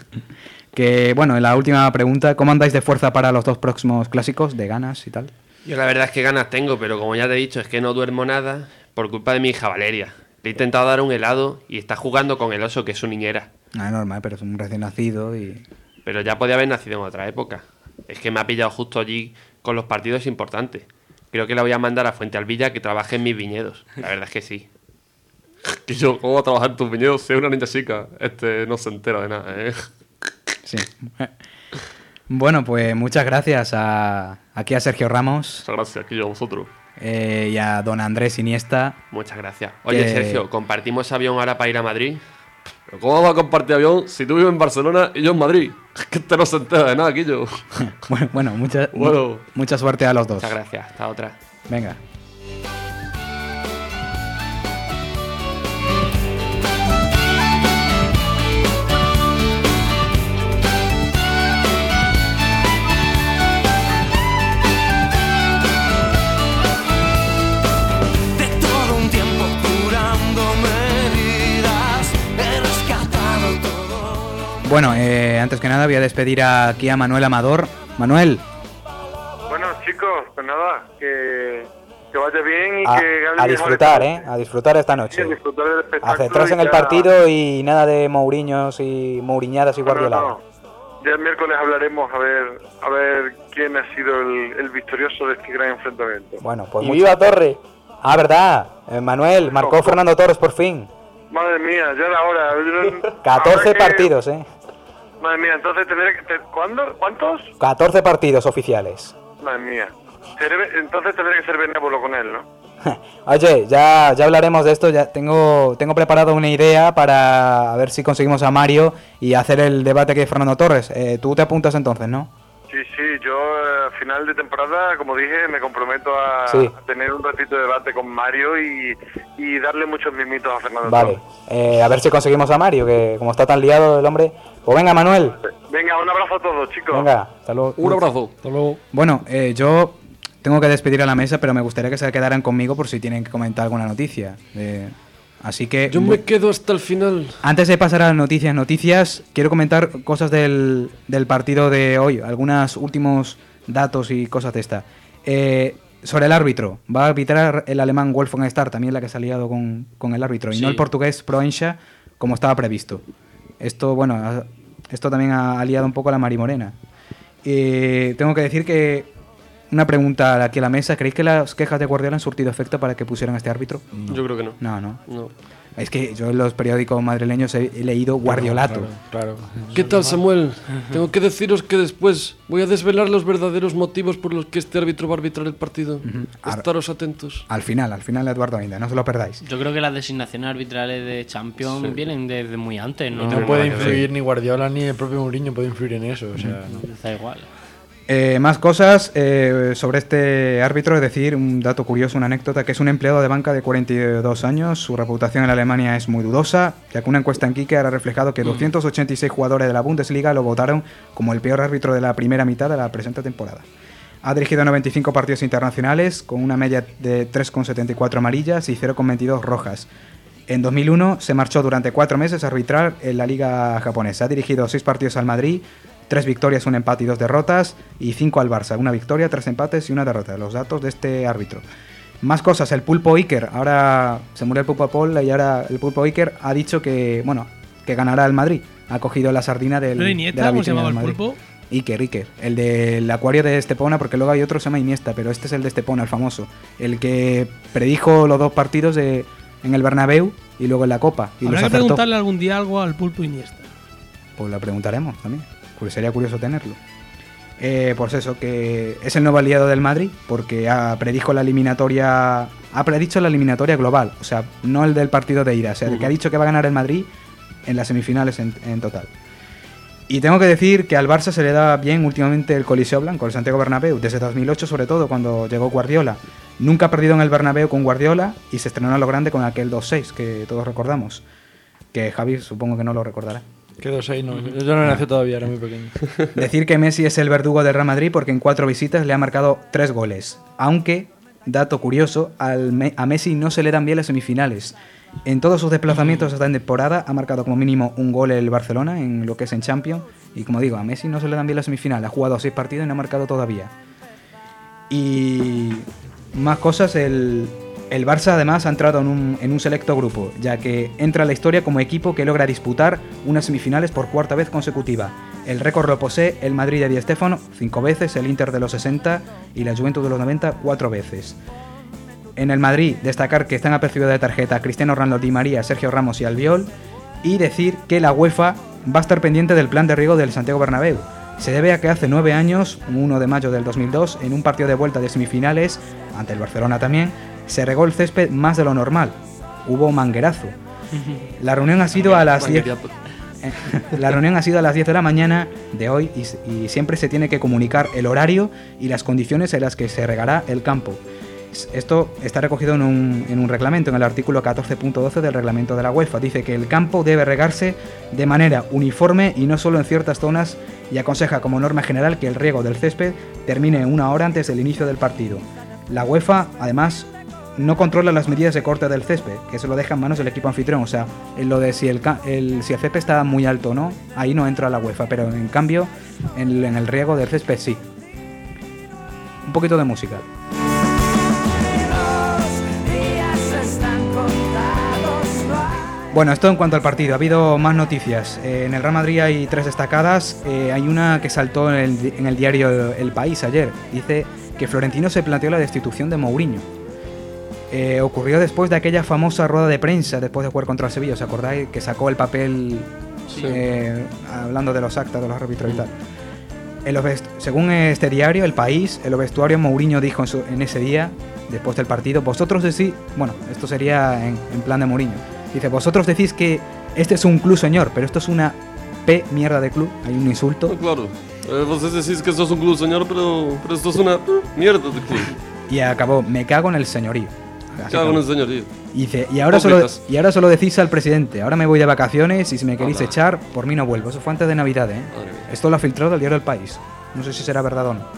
Que, bueno, en la última pregunta, ¿cómo andáis de fuerza para los dos próximos clásicos, de ganas y tal? Yo la verdad es que ganas tengo, pero como ya te he dicho, es que no duermo nada por culpa de mi hija Valeria. Le he intentado dar un helado y está jugando con el oso, que es su niñera. No, es normal, pero es un recién nacido y... Pero ya podía haber nacido en otra época. Es que me ha pillado justo allí con los partidos importantes. Creo que la voy a mandar a Fuente Alvilla que trabaje en mis viñedos. La verdad es que sí. Y yo, ¿cómo va a trabajar en tus viñedos si es una niña chica? Este no se entera de nada, ¿eh? Sí. Bueno, pues muchas gracias a, aquí a Sergio Ramos. Muchas gracias, aquí yo a vosotros. Eh, y a don Andrés Iniesta. Muchas gracias. Oye, que... Sergio, ¿compartimos avión ahora para ir a Madrid? ¿Pero cómo vamos a compartir avión si tú vives en Barcelona y yo en Madrid? Es que este no se entera de nada, Quillo. bueno, bueno, mucha, bueno, mucha suerte a los dos. Muchas gracias. Hasta otra. Venga. Bueno, eh, antes que nada voy a despedir aquí a Manuel Amador. Manuel. Bueno, chicos, pues nada, que, que vaya bien y a, que gane a disfrutar, ¿eh? A disfrutar esta noche. Sí, a disfrutar del espectáculo. A centrarse en el ya... partido y nada de Mourinhos y Mouriñadas y Guardioladas. No, no, no. Ya el miércoles hablaremos a ver a ver quién ha sido el, el victorioso de este gran enfrentamiento. Bueno, pues y mucho... ¡viva Torre! Ah, verdad, eh, Manuel, marcó no, Fernando Torres por fin. Madre mía, ya era hora. catorce partidos, que... ¿eh? Madre mía, entonces tendré que... ¿Cuándo? ¿Cuántos? catorce partidos oficiales. Madre mía. Entonces tendré que ser benévolo con él, ¿no? Oye, ya, ya hablaremos de esto. Ya tengo, tengo preparado una idea para a ver si conseguimos a Mario y hacer el debate que Fernando Torres. Eh, tú te apuntas entonces, ¿no? Sí, sí, yo a final de temporada, como dije, me comprometo a, sí. a tener un ratito de debate con Mario y, y darle muchos mimitos a Fernando Vale, Torres. Eh, a ver si conseguimos a Mario, que como está tan liado el hombre... Pues venga, Manuel. Venga, un abrazo a todos, chicos. Venga, hasta luego. Un abrazo. Hasta luego. Bueno, eh, yo tengo que despedir a la mesa, pero me gustaría que se quedaran conmigo por si tienen que comentar alguna noticia. Eh, así que... Yo me quedo hasta el final. Antes de pasar a las noticias, noticias, quiero comentar cosas del, del partido de hoy. Algunos últimos datos y cosas de esta. Eh, sobre el árbitro. Va a arbitrar el alemán Wolfgang Starr, también la que se ha liado con, con el árbitro. Y sí. no el portugués Proença, como estaba previsto. Esto, bueno, esto también ha liado un poco a la Mari Morena. Eh, tengo que decir que, una pregunta aquí a la mesa, ¿creéis que las quejas de Guardiola han surtido efecto para que pusieran a este árbitro? No. Yo creo que no. No, no. no. Es que yo en los periódicos madrileños he, he leído Guardiolato. Claro, claro. ¿Qué tal, Samuel? Tengo que deciros que después voy a desvelar los verdaderos motivos por los que este árbitro va a arbitrar el partido. Uh-huh. Estaros atentos. Al final, al final, Eduardo Ainda, no se lo perdáis. Yo creo que las designaciones arbitrales de Champions sí. vienen desde muy antes. No, y no, no puede influir ni Guardiola ni el propio Mourinho puede influir en eso. O sea, uh-huh. no. Da igual. Eh, más cosas eh, sobre este árbitro, es decir, un dato curioso, una anécdota, que es un empleado de banca de cuarenta y dos años, su reputación en Alemania es muy dudosa, ya que una encuesta en Kicker ha reflejado que doscientos ochenta y seis jugadores de la Bundesliga lo votaron como el peor árbitro de la primera mitad de la presente temporada. Ha dirigido noventa y cinco partidos internacionales, con una media de tres coma setenta y cuatro amarillas y cero coma veintidós rojas. En dos mil uno se marchó durante cuatro meses a arbitrar en la liga japonesa. Ha dirigido seis partidos al Madrid, tres victorias, un empate y dos derrotas, y cinco al Barça, una victoria, tres empates y una derrota. Los datos de este árbitro. Más cosas, el Pulpo Iker, ahora se murió el Pulpo Paul y ahora el Pulpo Iker ha dicho que, bueno, que ganará el Madrid. Ha cogido la sardina del, ¿Pero Iniesta, de la cómo se vitrina llamaba del el Madrid. Pulpo? Iker, Iker, el del acuario de Estepona, porque luego hay otro que se llama Iniesta, pero este es el de Estepona, el famoso, el que predijo los dos partidos de, en el Bernabéu y luego en la Copa. Y Habrá los que acertó. preguntarle algún día algo al Pulpo Iniesta. Pues la preguntaremos también. Pues sería curioso tenerlo. Eh, pues eso, que es el nuevo aliado del Madrid, porque ha predijo la eliminatoria, ha predicho la eliminatoria global, o sea, no el del partido de ida, o sea, el que ha dicho que va a ganar el Madrid en las semifinales en, en total. Y tengo que decir que al Barça se le da bien últimamente el Coliseo Blanco, el Santiago Bernabéu, desde dos mil ocho sobre todo, cuando llegó Guardiola. Nunca ha perdido en el Bernabéu con Guardiola y se estrenó a lo grande con aquel dos seis que todos recordamos, que Javi supongo que no lo recordará. Quedó seis, no. Yo no nací todavía, era muy pequeño. Decir que Messi es el verdugo del Real Madrid porque en cuatro visitas le ha marcado tres goles. Aunque, dato curioso, al Me- a Messi no se le dan bien las semifinales. En todos sus desplazamientos hasta en temporada ha marcado como mínimo un gol el Barcelona en lo que es en Champions. Y como digo, a Messi no se le dan bien las semifinales. Ha jugado seis partidos y no ha marcado todavía. Y más cosas, el... El Barça además ha entrado en un, en un selecto grupo, ya que entra a la historia como equipo que logra disputar unas semifinales por cuarta vez consecutiva. El récord lo posee el Madrid de Di Stéfano cinco veces, el Inter de los sesenta y la Juventus de los noventa cuatro veces. En el Madrid destacar que están apercibidos de tarjeta Cristiano Ronaldo, Di María, Sergio Ramos y Albiol, y decir que la UEFA va a estar pendiente del plan de riego del Santiago Bernabéu. Se debe a que hace nueve años, uno de mayo del dos mil dos, en un partido de vuelta de semifinales, ante el Barcelona también, se regó el césped más de lo normal. Hubo manguerazo. La reunión ha sido a las diez... La reunión ha sido a las diez de la mañana de hoy y, y siempre se tiene que comunicar el horario y las condiciones en las que se regará el campo. Esto está recogido en un, en un reglamento, en el artículo catorce punto doce del reglamento de la UEFA. Dice que el campo debe regarse de manera uniforme y no solo en ciertas zonas, y aconseja como norma general que el riego del césped termine una hora antes del inicio del partido. La UEFA, además, no controla las medidas de corte del césped, que se lo deja en manos del equipo anfitrión. O sea, en lo de si el, el, si el césped está muy alto o no, ahí no entra la UEFA, pero en cambio, en, en el riego del césped sí. Un poquito de música. Bueno, esto en cuanto al partido. Ha habido más noticias. Eh, en el Real Madrid hay tres destacadas. Eh, hay una que saltó en el, en el diario El País ayer. Dice que Florentino se planteó la destitución de Mourinho. Eh, ocurrió después de aquella famosa rueda de prensa después de jugar contra el Sevilla. ¿Os acordáis? Que sacó el papel sí. eh, hablando de los actas de los árbitros y tal. En los vest- según este diario, El País, en los vestuarios Mourinho dijo en, su, en ese día, después del partido, vosotros decís... Bueno, esto sería en, en plan de Mourinho. Dice, vosotros decís que este es un club, señor, pero esto es una P mierda de club. Hay un insulto. Oh, claro. Eh, vosotros decís que esto es un club, señor, pero, pero esto es una P mierda de club. Y acabó, me cago en el señorío. Me cago en el señorío. Y dice, y ahora, solo, y ahora solo decís al presidente, ahora me voy de vacaciones y si me queréis Hola. echar, por mí no vuelvo. Eso fue antes de Navidad, ¿eh? Madre Esto lo ha filtrado el diario El País. No sé si será verdad o no.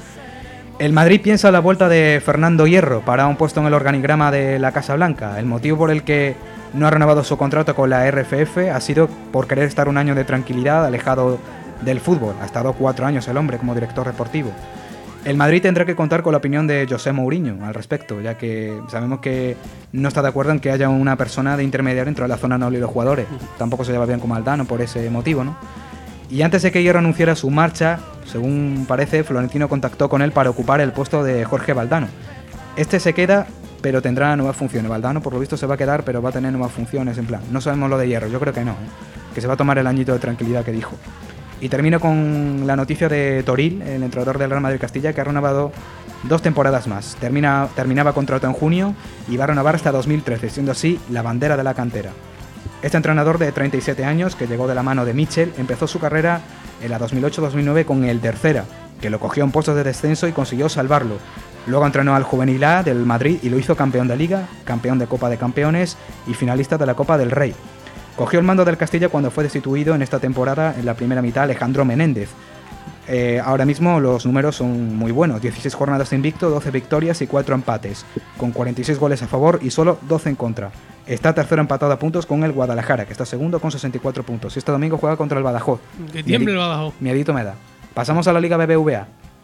El Madrid piensa la vuelta de Fernando Hierro para un puesto en el organigrama de la Casa Blanca. El motivo por el que no ha renovado su contrato con la R F F ha sido por querer estar un año de tranquilidad alejado del fútbol. Ha estado cuatro años el hombre como director deportivo. El Madrid tendrá que contar con la opinión de José Mourinho al respecto, ya que sabemos que no está de acuerdo en que haya una persona de intermediario entre la zona noble y los jugadores. Tampoco se lleva bien con Aldano por ese motivo, ¿no? Y antes de que Hierro anunciara su marcha, según parece, Florentino contactó con él para ocupar el puesto de Jorge Valdano. Este se queda, pero tendrá nuevas funciones. Valdano, por lo visto, se va a quedar, pero va a tener nuevas funciones, en plan. No sabemos lo de Hierro, yo creo que no, ¿eh? Que se va a tomar el añito de tranquilidad que dijo. Y termino con la noticia de Toril, el entrenador del Real Madrid Castilla, que ha renovado dos temporadas más. Termina, terminaba contrato en junio y va a renovar hasta dos mil trece, siendo así la bandera de la cantera. Este entrenador de treinta y siete años, que llegó de la mano de Michel, empezó su carrera en la dos mil ocho dos mil nueve con el Tercera, que lo cogió en puestos de descenso y consiguió salvarlo. Luego entrenó al Juvenil A del Madrid y lo hizo campeón de Liga, campeón de Copa de Campeones y finalista de la Copa del Rey. Cogió el mando del Castilla cuando fue destituido en esta temporada, en la primera mitad, Alejandro Menéndez. Eh, ahora mismo los números son muy buenos, dieciséis jornadas de invicto, doce victorias y cuatro empates, con cuarenta y seis goles a favor y solo doce en contra. Está tercero empatado a puntos con el Guadalajara, que está segundo con sesenta y cuatro puntos. Y este domingo juega contra el Badajoz. Que tiemble el Badajoz. Miedito me da. Pasamos a la Liga B B V A.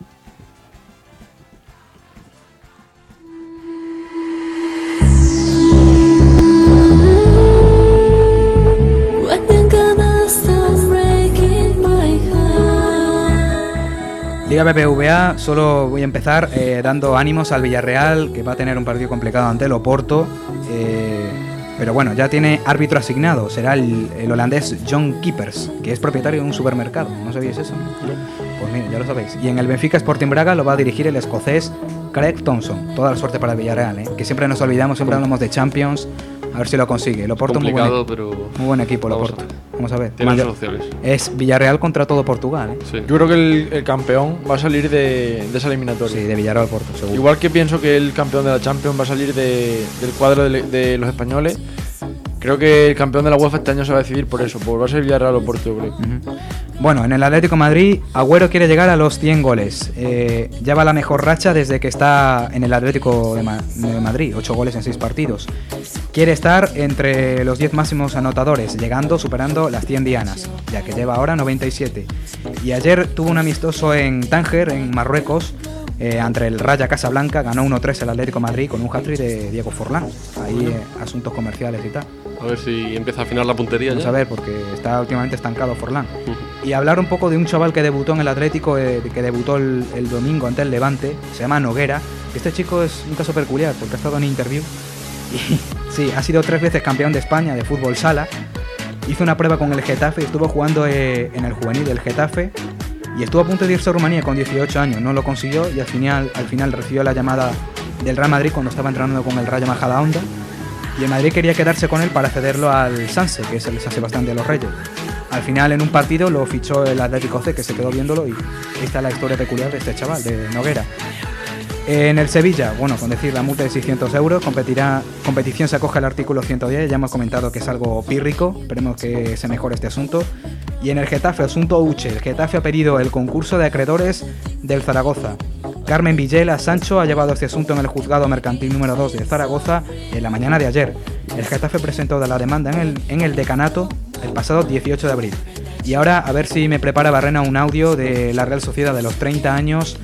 Liga B B V A, solo voy a empezar eh, dando ánimos al Villarreal, que va a tener un partido complicado ante el Oporto, eh, pero bueno, ya tiene árbitro asignado, será el, el holandés John Kiepers, que es propietario de un supermercado, ¿no sabíais eso? Pues mira, ya lo sabéis. Y en el Benfica Sporting Braga lo va a dirigir el escocés Craig Thompson. Toda la suerte para el Villarreal, ¿eh? Que siempre nos olvidamos, siempre hablamos de Champions. A ver si lo consigue. El Oporto muy buen, pero muy buen equipo, el Oporto. Vamos a ver. Tiene soluciones. Es Villarreal contra todo Portugal, ¿eh? Sí. Yo creo que el, el campeón va a salir de, de esa eliminatoria. Sí, de Villarreal Porto, seguro. Igual que pienso que el campeón de la Champions va a salir de, del cuadro de, de los españoles. Creo que el campeón de la UEFA este año se va a decidir por eso, porque va a ser Villarreal o Porto, yo creo. Uh-huh. Bueno, en el Atlético de Madrid, Agüero quiere llegar a los cien goles. Eh, ya va la mejor racha desde que está en el Atlético de, Ma- de Madrid, ocho goles en seis partidos. Quiere estar entre los diez máximos anotadores, llegando, superando las cien dianas, ya que lleva ahora noventa y siete. Y ayer tuvo un amistoso en Tánger, en Marruecos, Eh, ante el Raja Casablanca, ganó uno tres el Atlético de Madrid con un hat-trick de Diego Forlán. Ahí eh, asuntos comerciales y tal. A ver si empieza a afinar la puntería. Vamos ya. a ver, porque está últimamente estancado Forlán. Uh-huh. Y hablar un poco de un chaval que debutó en el Atlético, eh, que debutó el, el domingo ante el Levante, se llama Noguera. Este chico es un caso peculiar porque ha estado en interview y sí, ha sido tres veces campeón de España de fútbol sala. hizo una prueba con el Getafe y estuvo jugando eh, en el juvenil del Getafe y estuvo a punto de irse a Rumanía con dieciocho años, no lo consiguió y al final, al final recibió la llamada del Real Madrid cuando estaba entrenando con el Rayo Majadahonda y el Madrid quería quedarse con él para cederlo al Sanse, que es el San Sebastián de los Reyes. Al final en un partido lo fichó el Atlético C, que se quedó viéndolo, y esta es la historia peculiar de este chaval, de Noguera. En el Sevilla, bueno, con decir la multa de seiscientos euros, competirá, competición se acoge al artículo ciento diez, ya hemos comentado que es algo pírrico, esperemos que se mejore este asunto. Y en el Getafe, asunto Uche, el Getafe ha pedido el concurso de acreedores del Zaragoza. Carmen Villela Sancho ha llevado este asunto en el juzgado mercantil número dos de Zaragoza en la mañana de ayer. El Getafe presentó la demanda en el, en el decanato el pasado dieciocho de abril. Y ahora a ver si me prepara Barrena un audio de la Real Sociedad de los treinta años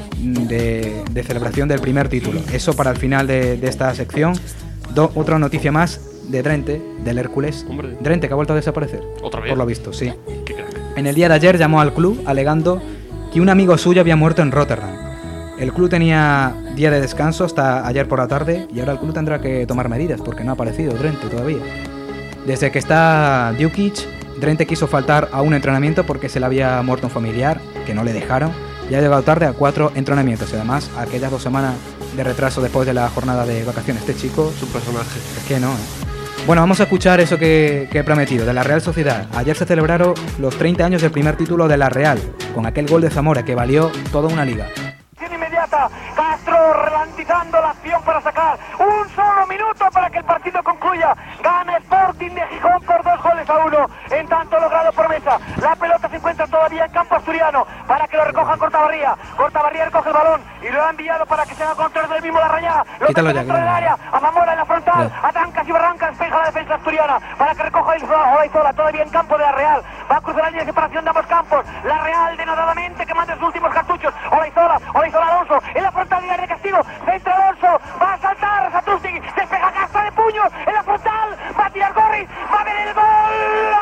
de, de celebración del primer título. Eso para el final de, de esta sección. Do, otra noticia más de Drente, del Hércules. Hombre. Drente, que ha vuelto a desaparecer. ¿Otra vez? Por lo visto, sí. En el día de ayer llamó al club alegando que un amigo suyo había muerto en Rotterdam. El club tenía día de descanso hasta ayer por la tarde y ahora el club tendrá que tomar medidas porque no ha aparecido Drente todavía. Desde que está Djukic, Drente quiso faltar a un entrenamiento porque se le había muerto un familiar, que no le dejaron, y ha llegado tarde a cuatro entrenamientos. Y además, aquellas dos semanas de retraso después de la jornada de vacaciones. Este chico... Es un personaje. Es que no, ¿eh? Bueno, vamos a escuchar eso que, que he prometido, de la Real Sociedad. Ayer se celebraron los treinta años del primer título de la Real, con aquel gol de Zamora que valió toda una liga. Inmediata, Castro ralentizando la acción para sacar un solo minuto para que el partido concluya. Gana Sporting de Gijón por dos goles a uno. En tanto logrado por Mesa. La pelota se encuentra todavía en campo asturiano para que lo recoja Cortabarría. Cortabarría recoge el balón y lo ha enviado para que se haga control del mismo Larrañá. Lo Quítalo ya, dentro del área, a Zamora en la frontal, a Trancas y Barrancas, despeja la defensa asturiana para que recoja Olaizola, todavía en campo de la Real. Va a cruzar la línea de separación de ambos campos. La Real denodadamente que manda sus últimos cartuchos. Olaizola, Olaizola Alonso, en la frontal de área de castigo, centro Alonso, va a saltar Satrustig, despeja Castro de puños, en la frontal, va a tirar Gorris, va a ver el gol.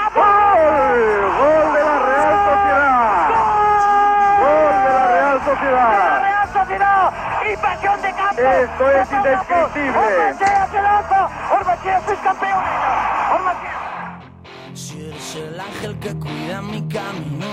¡Gol! ¡Gol de la Real Sociedad! ¡Gol de la Real Sociedad! ¡De la Real Sociedad! ¡Invasión de campo! ¡Esto es indescriptible! ¡Ormachea, qué loco! ¡Ormachea, sois campeones! ¡Ormachea! Si eres el ángel que cuida mi camino.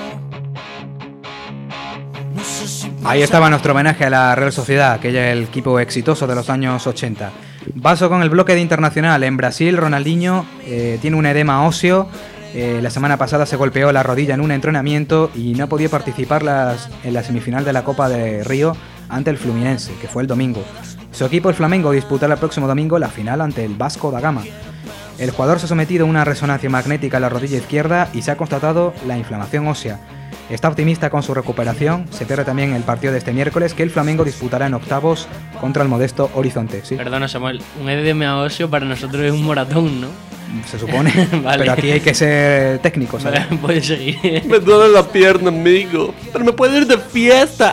Ahí estaba nuestro homenaje a la Real Sociedad, aquella el equipo exitoso de los años ochenta. Paso con el bloque de internacional. En Brasil, Ronaldinho eh, tiene un edema óseo. Eh, la semana pasada se golpeó la rodilla en un entrenamiento y no ha podido participar las, en la semifinal de la Copa de Río ante el Fluminense, que fue el domingo. Su equipo, el Flamengo, disputará el próximo domingo la final ante el Vasco da Gama. El jugador se ha sometido a una resonancia magnética en la rodilla izquierda y se ha constatado la inflamación ósea. Está optimista con su recuperación. Se pierde también el partido de este miércoles, que el Flamengo disputará en octavos contra el modesto Horizonte. ¿Sí? Perdona, Samuel, un edema óseo para nosotros es un moratón, ¿no? Se supone, vale. Pero aquí hay que ser técnico, ¿sabes? Vale, puedes seguir. Me duele la pierna, amigo, pero me puedo ir de fiesta.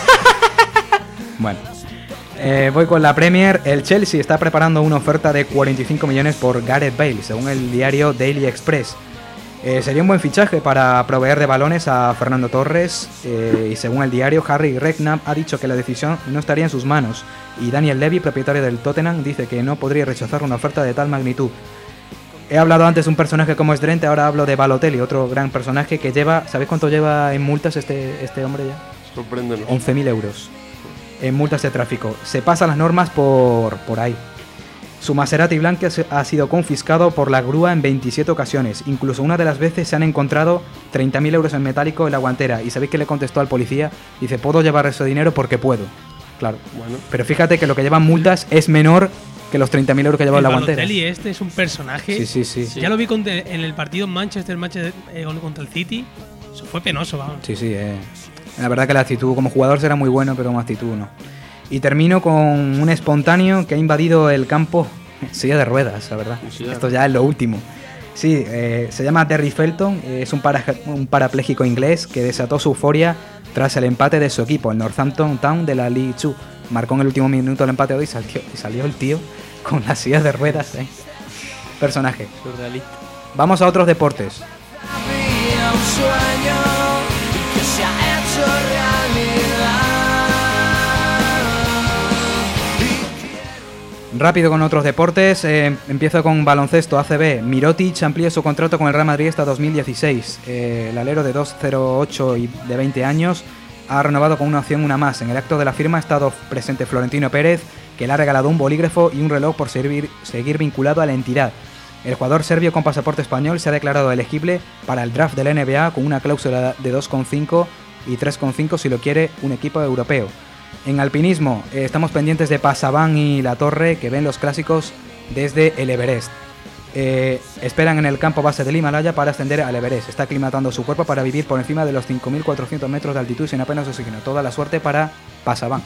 Bueno, eh, voy con la Premier. El Chelsea está preparando una oferta de cuarenta y cinco millones por Gareth Bale, según el diario Daily Express. Eh, sería un buen fichaje para proveer de balones a Fernando Torres eh, y según el diario, Harry Redknapp ha dicho que la decisión no estaría en sus manos y Daniel Levy, propietario del Tottenham, dice que no podría rechazar una oferta de tal magnitud. He hablado antes de un personaje como es Drente, ahora hablo de Balotelli, otro gran personaje que lleva, ¿sabéis cuánto lleva en multas este, este hombre ya? Sorpréndenos. once mil euros en multas de tráfico. Se pasan las normas por, por ahí. Su Maserati blanco ha sido confiscado por la grúa en veintisiete ocasiones. Incluso una de las veces se han encontrado treinta mil euros en metálico en la guantera. ¿Y sabéis qué le contestó al policía? Dice, puedo llevar ese dinero porque puedo. Claro. Bueno. Pero fíjate que lo que llevan multas es menor que los treinta mil euros que lleva en la guantera. Balotelli este es un personaje. Sí, sí, sí. sí. Ya lo vi con, en el partido Manchester, Manchester eh, contra el City. Eso fue penoso, vamos. Sí, sí. Eh. La verdad que la actitud como jugador será muy bueno, pero como actitud no. Y termino con un espontáneo que ha invadido el campo. Silla de ruedas, la verdad. Sí, esto ya es lo último. Sí, eh, se llama Terry Felton, eh, es un, para, un parapléjico inglés que desató su euforia tras el empate de su equipo, el Northampton Town de la League dos. Marcó en el último minuto el empate hoy y salió, y salió el tío con las sillas de ruedas. Eh. Personaje. Surrealista. Vamos a otros deportes. Había un sueño que se ha hecho realidad. rápido con otros deportes. Eh, empiezo con baloncesto A C B. Mirotic amplía su contrato con el Real Madrid hasta dos mil dieciséis. Eh, el alero de dos cero ocho y de veinte años ha renovado con una opción una más. En el acto de la firma ha estado presente Florentino Pérez, que le ha regalado un bolígrafo y un reloj por servir, seguir vinculado a la entidad. El jugador serbio con pasaporte español se ha declarado elegible para el draft de la N B A con una cláusula de dos coma cinco y tres coma cinco si lo quiere un equipo europeo. En alpinismo eh, estamos pendientes de Pasaban y La Torre, que ven los clásicos desde el Everest. Eh, esperan en el campo base del Himalaya para ascender al Everest. Está aclimatando su cuerpo para vivir por encima de los cinco mil cuatrocientos metros de altitud sin apenas oxígeno. Toda la suerte para Pasaban.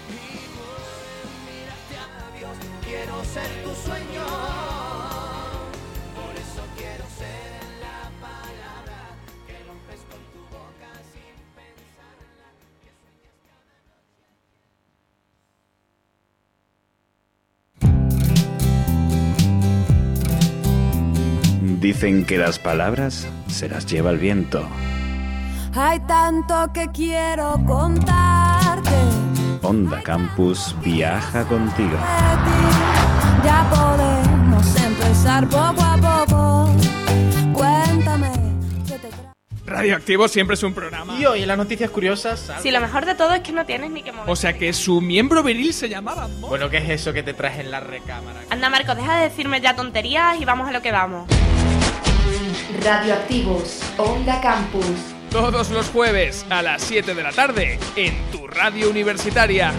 Dicen que las palabras se las lleva el viento. Hay tanto que quiero contarte. Onda Campus viaja contigo. Ya podemos empezar poco a poco. Cuéntame. Radioactivo siempre es un programa. Y hoy en las noticias curiosas... ¿sabes? Sí, lo mejor de todo es que no tienes ni que mover. O sea que su miembro viril se llamaba Mo. Bueno, ¿qué es eso que te traes en la recámara? Anda, Marcos, deja de decirme ya tonterías y vamos a lo que vamos. Radioactivos, Onda Campus. Todos los jueves a las siete de la tarde en tu radio universitaria.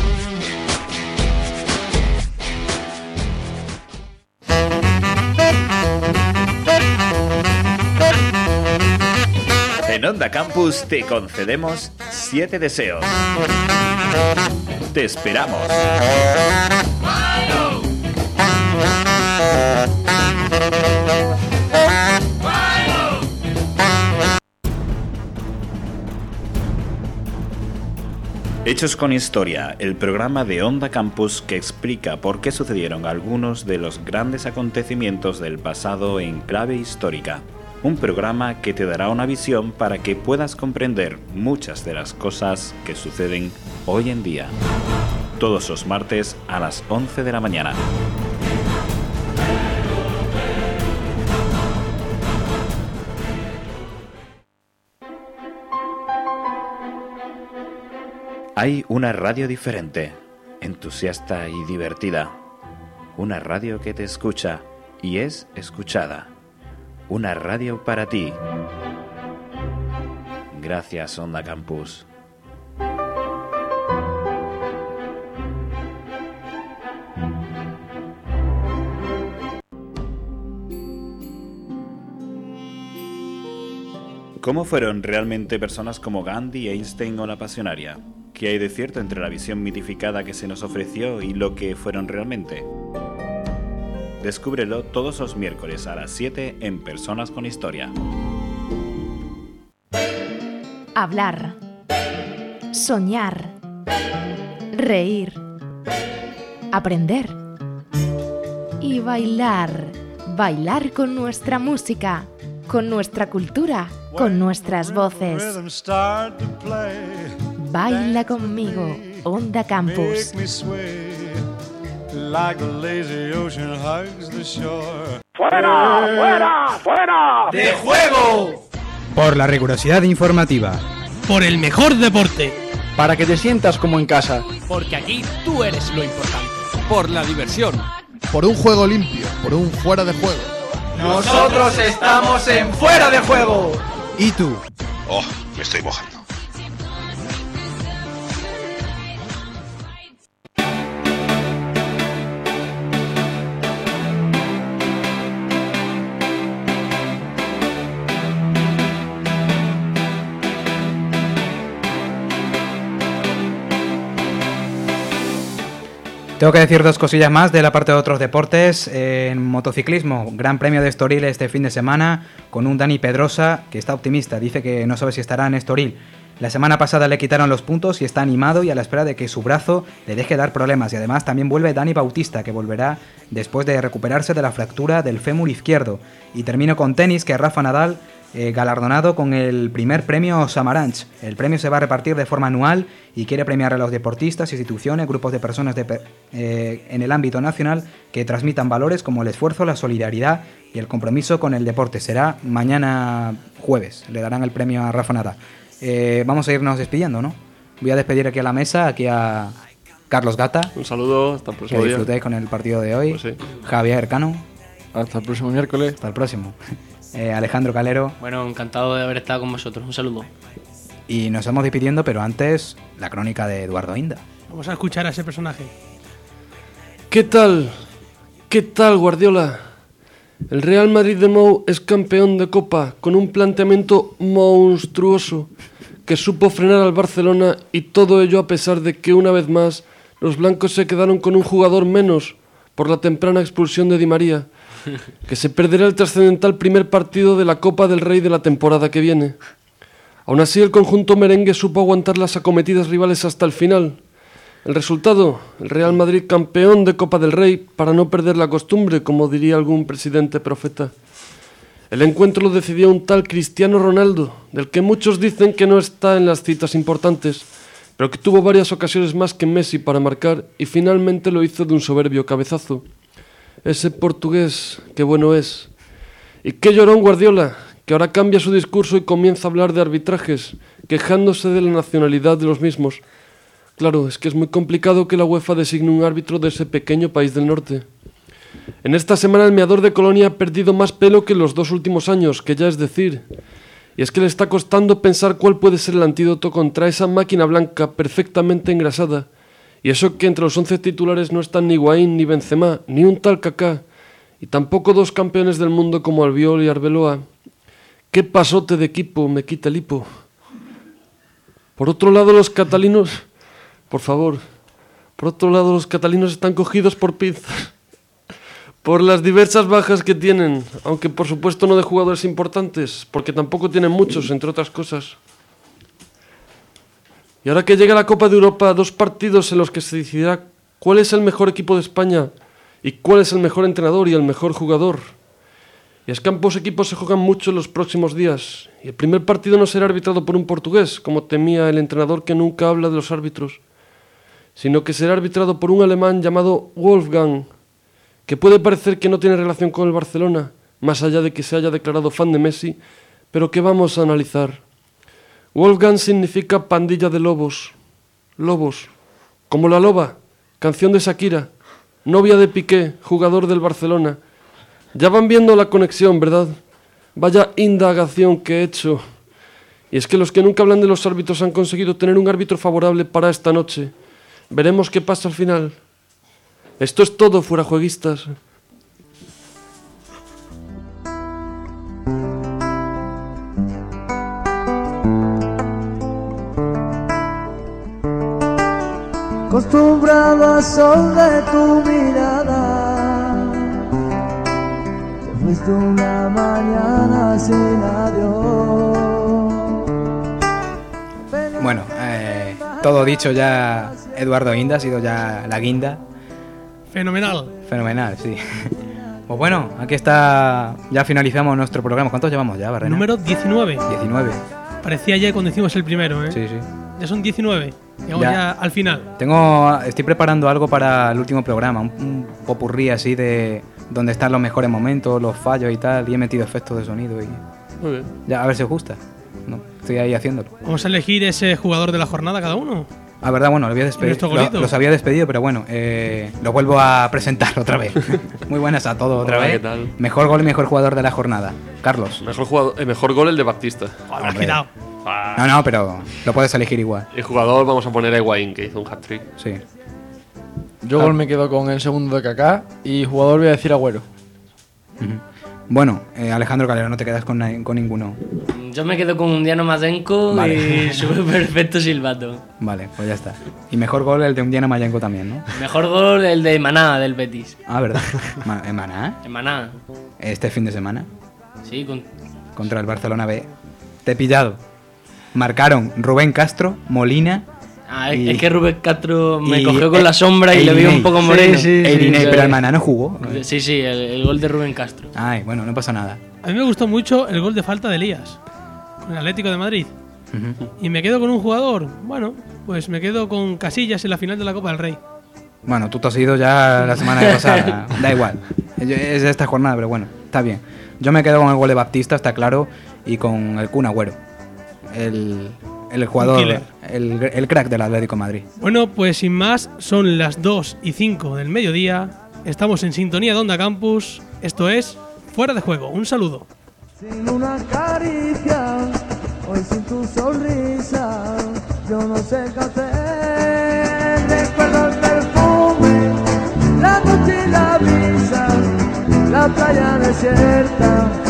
En Onda Campus te concedemos siete deseos. Te esperamos. Hechos con Historia, el programa de Onda Campus que explica por qué sucedieron algunos de los grandes acontecimientos del pasado en clave histórica. Un programa que te dará una visión para que puedas comprender muchas de las cosas que suceden hoy en día. Todos los martes a las once de la mañana. Hay una radio diferente, entusiasta y divertida. Una radio que te escucha y es escuchada. Una radio para ti. Gracias, Onda Campus. ¿Cómo fueron realmente personas como Gandhi, Einstein o la Pasionaria? ¿Qué hay de cierto entre la visión mitificada que se nos ofreció y lo que fueron realmente? Descúbrelo todos los miércoles a las siete en Personas con Historia. Hablar, soñar, reír, aprender y bailar. Bailar con nuestra música, con nuestra cultura, con nuestras voces. Baila conmigo, Onda Campus. ¡Fuera! ¡Fuera! ¡Fuera! ¡De juego! Por la rigurosidad informativa. Por el mejor deporte. Para que te sientas como en casa. Porque aquí tú eres lo importante. Por la diversión. Por un juego limpio, por un fuera de juego. Nosotros estamos en Fuera de Juego. ¿Y tú? Oh, me estoy mojando. Tengo que decir dos cosillas más de la parte de otros deportes. Eh, en motociclismo, Gran Premio de Estoril este fin de semana, con un Dani Pedrosa que está optimista, dice que no sabe si estará en Estoril. La semana pasada le quitaron los puntos y está animado y a la espera de que su brazo le deje dar problemas. Y además también vuelve Dani Bautista, que volverá después de recuperarse de la fractura del fémur izquierdo. Y termino con tenis, que Rafa Nadal eh, galardonado con el primer premio Samaranch. El premio se va a repartir de forma anual y quiere premiar a los deportistas, instituciones, grupos de personas de, eh, en el ámbito nacional que transmitan valores como el esfuerzo, la solidaridad y el compromiso con el deporte. Será mañana jueves, le darán el premio a Rafa Nadal. Eh, vamos a irnos despidiendo, ¿no? Voy a despedir aquí a la mesa, aquí a Carlos Gata. Un saludo, hasta el próximo que día. disfrutéis con el partido de hoy. Pues sí. Javier Cano. Hasta el próximo miércoles. Hasta el próximo. Eh, Alejandro Calero. Bueno, encantado de haber estado con vosotros. Un saludo. Y nos vamos despidiendo, pero antes, la crónica de Eduardo Inda. Vamos a escuchar a ese personaje. ¿Qué tal? ¿Qué tal, Guardiola? El Real Madrid de Mou es campeón de Copa con un planteamiento monstruoso que supo frenar al Barcelona, y todo ello a pesar de que una vez más los blancos se quedaron con un jugador menos por la temprana expulsión de Di María, que se perderá el trascendental primer partido de la Copa del Rey de la temporada que viene. Aún así, el conjunto merengue supo aguantar las acometidas rivales hasta el final. El resultado, el Real Madrid campeón de Copa del Rey para no perder la costumbre, como diría algún presidente profeta. El encuentro lo decidió un tal Cristiano Ronaldo, del que muchos dicen que no está en las citas importantes, pero que tuvo varias ocasiones más que Messi para marcar y finalmente lo hizo de un soberbio cabezazo. Ese portugués, qué bueno es. Y qué llorón Guardiola, que ahora cambia su discurso y comienza a hablar de arbitrajes, quejándose de la nacionalidad de los mismos. Claro, es que es muy complicado que la UEFA designe un árbitro de ese pequeño país del norte. En esta semana el meador de Colonia ha perdido más pelo que los dos últimos años, que ya es decir. Y es que le está costando pensar cuál puede ser el antídoto contra esa máquina blanca perfectamente engrasada. Y eso que entre los once titulares no están ni Higuaín ni Benzema, ni un tal Kaká, y tampoco dos campeones del mundo como Albiol y Arbeloa. ¡Qué pasote de equipo me quita el hipo! Por otro lado, los catalinos... Por favor, por otro lado, los catalinos están cogidos por pinzas, por las diversas bajas que tienen, aunque por supuesto no de jugadores importantes, porque tampoco tienen muchos, entre otras cosas. Y ahora que llega la Copa de Europa, dos partidos en los que se decidirá cuál es el mejor equipo de España y cuál es el mejor entrenador y el mejor jugador. Y es que ambos equipos se juegan mucho en los próximos días, y el primer partido no será arbitrado por un portugués, como temía el entrenador que nunca habla de los árbitros, sino que será arbitrado por un alemán llamado Wolfgang, que puede parecer que no tiene relación con el Barcelona, más allá de que se haya declarado fan de Messi, pero que vamos a analizar. Wolfgang significa pandilla de lobos, lobos, como La Loba, canción de Shakira, novia de Piqué, jugador del Barcelona. Ya van viendo la conexión, ¿verdad? Vaya indagación que he hecho. Y es que los que nunca hablan de los árbitros han conseguido tener un árbitro favorable para esta noche. Veremos qué pasa al final. Esto es todo, fuerajueguistas. Acostumbrado al sol de tu mirada, te fuiste una mañana sin adiós. Bueno, eh, todo dicho ya. Eduardo Inda ha sido ya la guinda. Fenomenal. Fenomenal, sí. Pues bueno, aquí está. Ya finalizamos nuestro programa. ¿Cuántos llevamos ya, Barrena? Número diecinueve. diecinueve. Parecía ya cuando hicimos el primero, ¿eh? Sí, sí. Ya son diecinueve. Llegamos ya. ya al final. Tengo, estoy preparando algo para el último programa. Un, un popurrí así de donde están los mejores momentos, los fallos y tal. Y he metido efectos de sonido. Y Muy bien. Ya, a ver si os gusta. No, estoy ahí haciéndolo. Vamos a elegir ese jugador de la jornada cada uno. Ah, verdad, bueno, lo había despedido. Lo, los había despedido, pero bueno, eh, lo vuelvo a presentar otra vez. Muy buenas a todos otra Hola, vez. ¿qué tal? Mejor gol y mejor jugador de la jornada. Carlos. Mejor jugador, el mejor gol el de Baptista. Oh, has quitado. Ah. No, no, pero lo puedes elegir igual. El jugador vamos a poner a Higuaín, que hizo un hat-trick. Sí. Yo Ah. gol me quedo con el segundo de Kaká y jugador voy a decir Agüero. Uh-huh. Bueno, eh, Alejandro Calero, no te quedas con, na- con ninguno. Yo me quedo con un Diano Mazenko Vale. y su perfecto silbato. Vale, pues ya está. Y mejor gol el de Undiana Mayenko también, ¿no? Mejor gol el de Maná, del Betis. Ah, ¿verdad? Ma- ¿En Maná? En Maná. Este fin de semana. Sí, con... Contra el Barcelona B. Te he pillado. Marcaron Rubén Castro, Molina Ah, Y- es que Rubén Castro me y- cogió con la eh, sombra y le vi Eirinei. un poco moreno. Sí, sí, sí. Eirinei, pero Almaná no jugó. Sí, sí, el, el gol de Rubén Castro. Ay, bueno, no pasa nada. A mí me gustó mucho el gol de falta de Elías con el Atlético de Madrid. Y me quedo con un jugador. Bueno, pues me quedo con Casillas en la final de la Copa del Rey. Bueno, tú te has ido ya la semana pasada. Da igual. Es de esta jornada, pero bueno, está bien. Yo me quedo con el gol de Baptista, está claro, y con el Kun Agüero. El, el jugador, killer. el, el crack del Atlético de Madrid. Bueno, pues sin más, son las dos y cinco del mediodía. Estamos en sintonía de Onda Campus. Esto es Fuera de Juego. Un saludo. Sin una caricia, hoy sin tu sonrisa, yo no sé qué hacer. Recuerdo el perfume, la noche y la brisa, la playa desierta.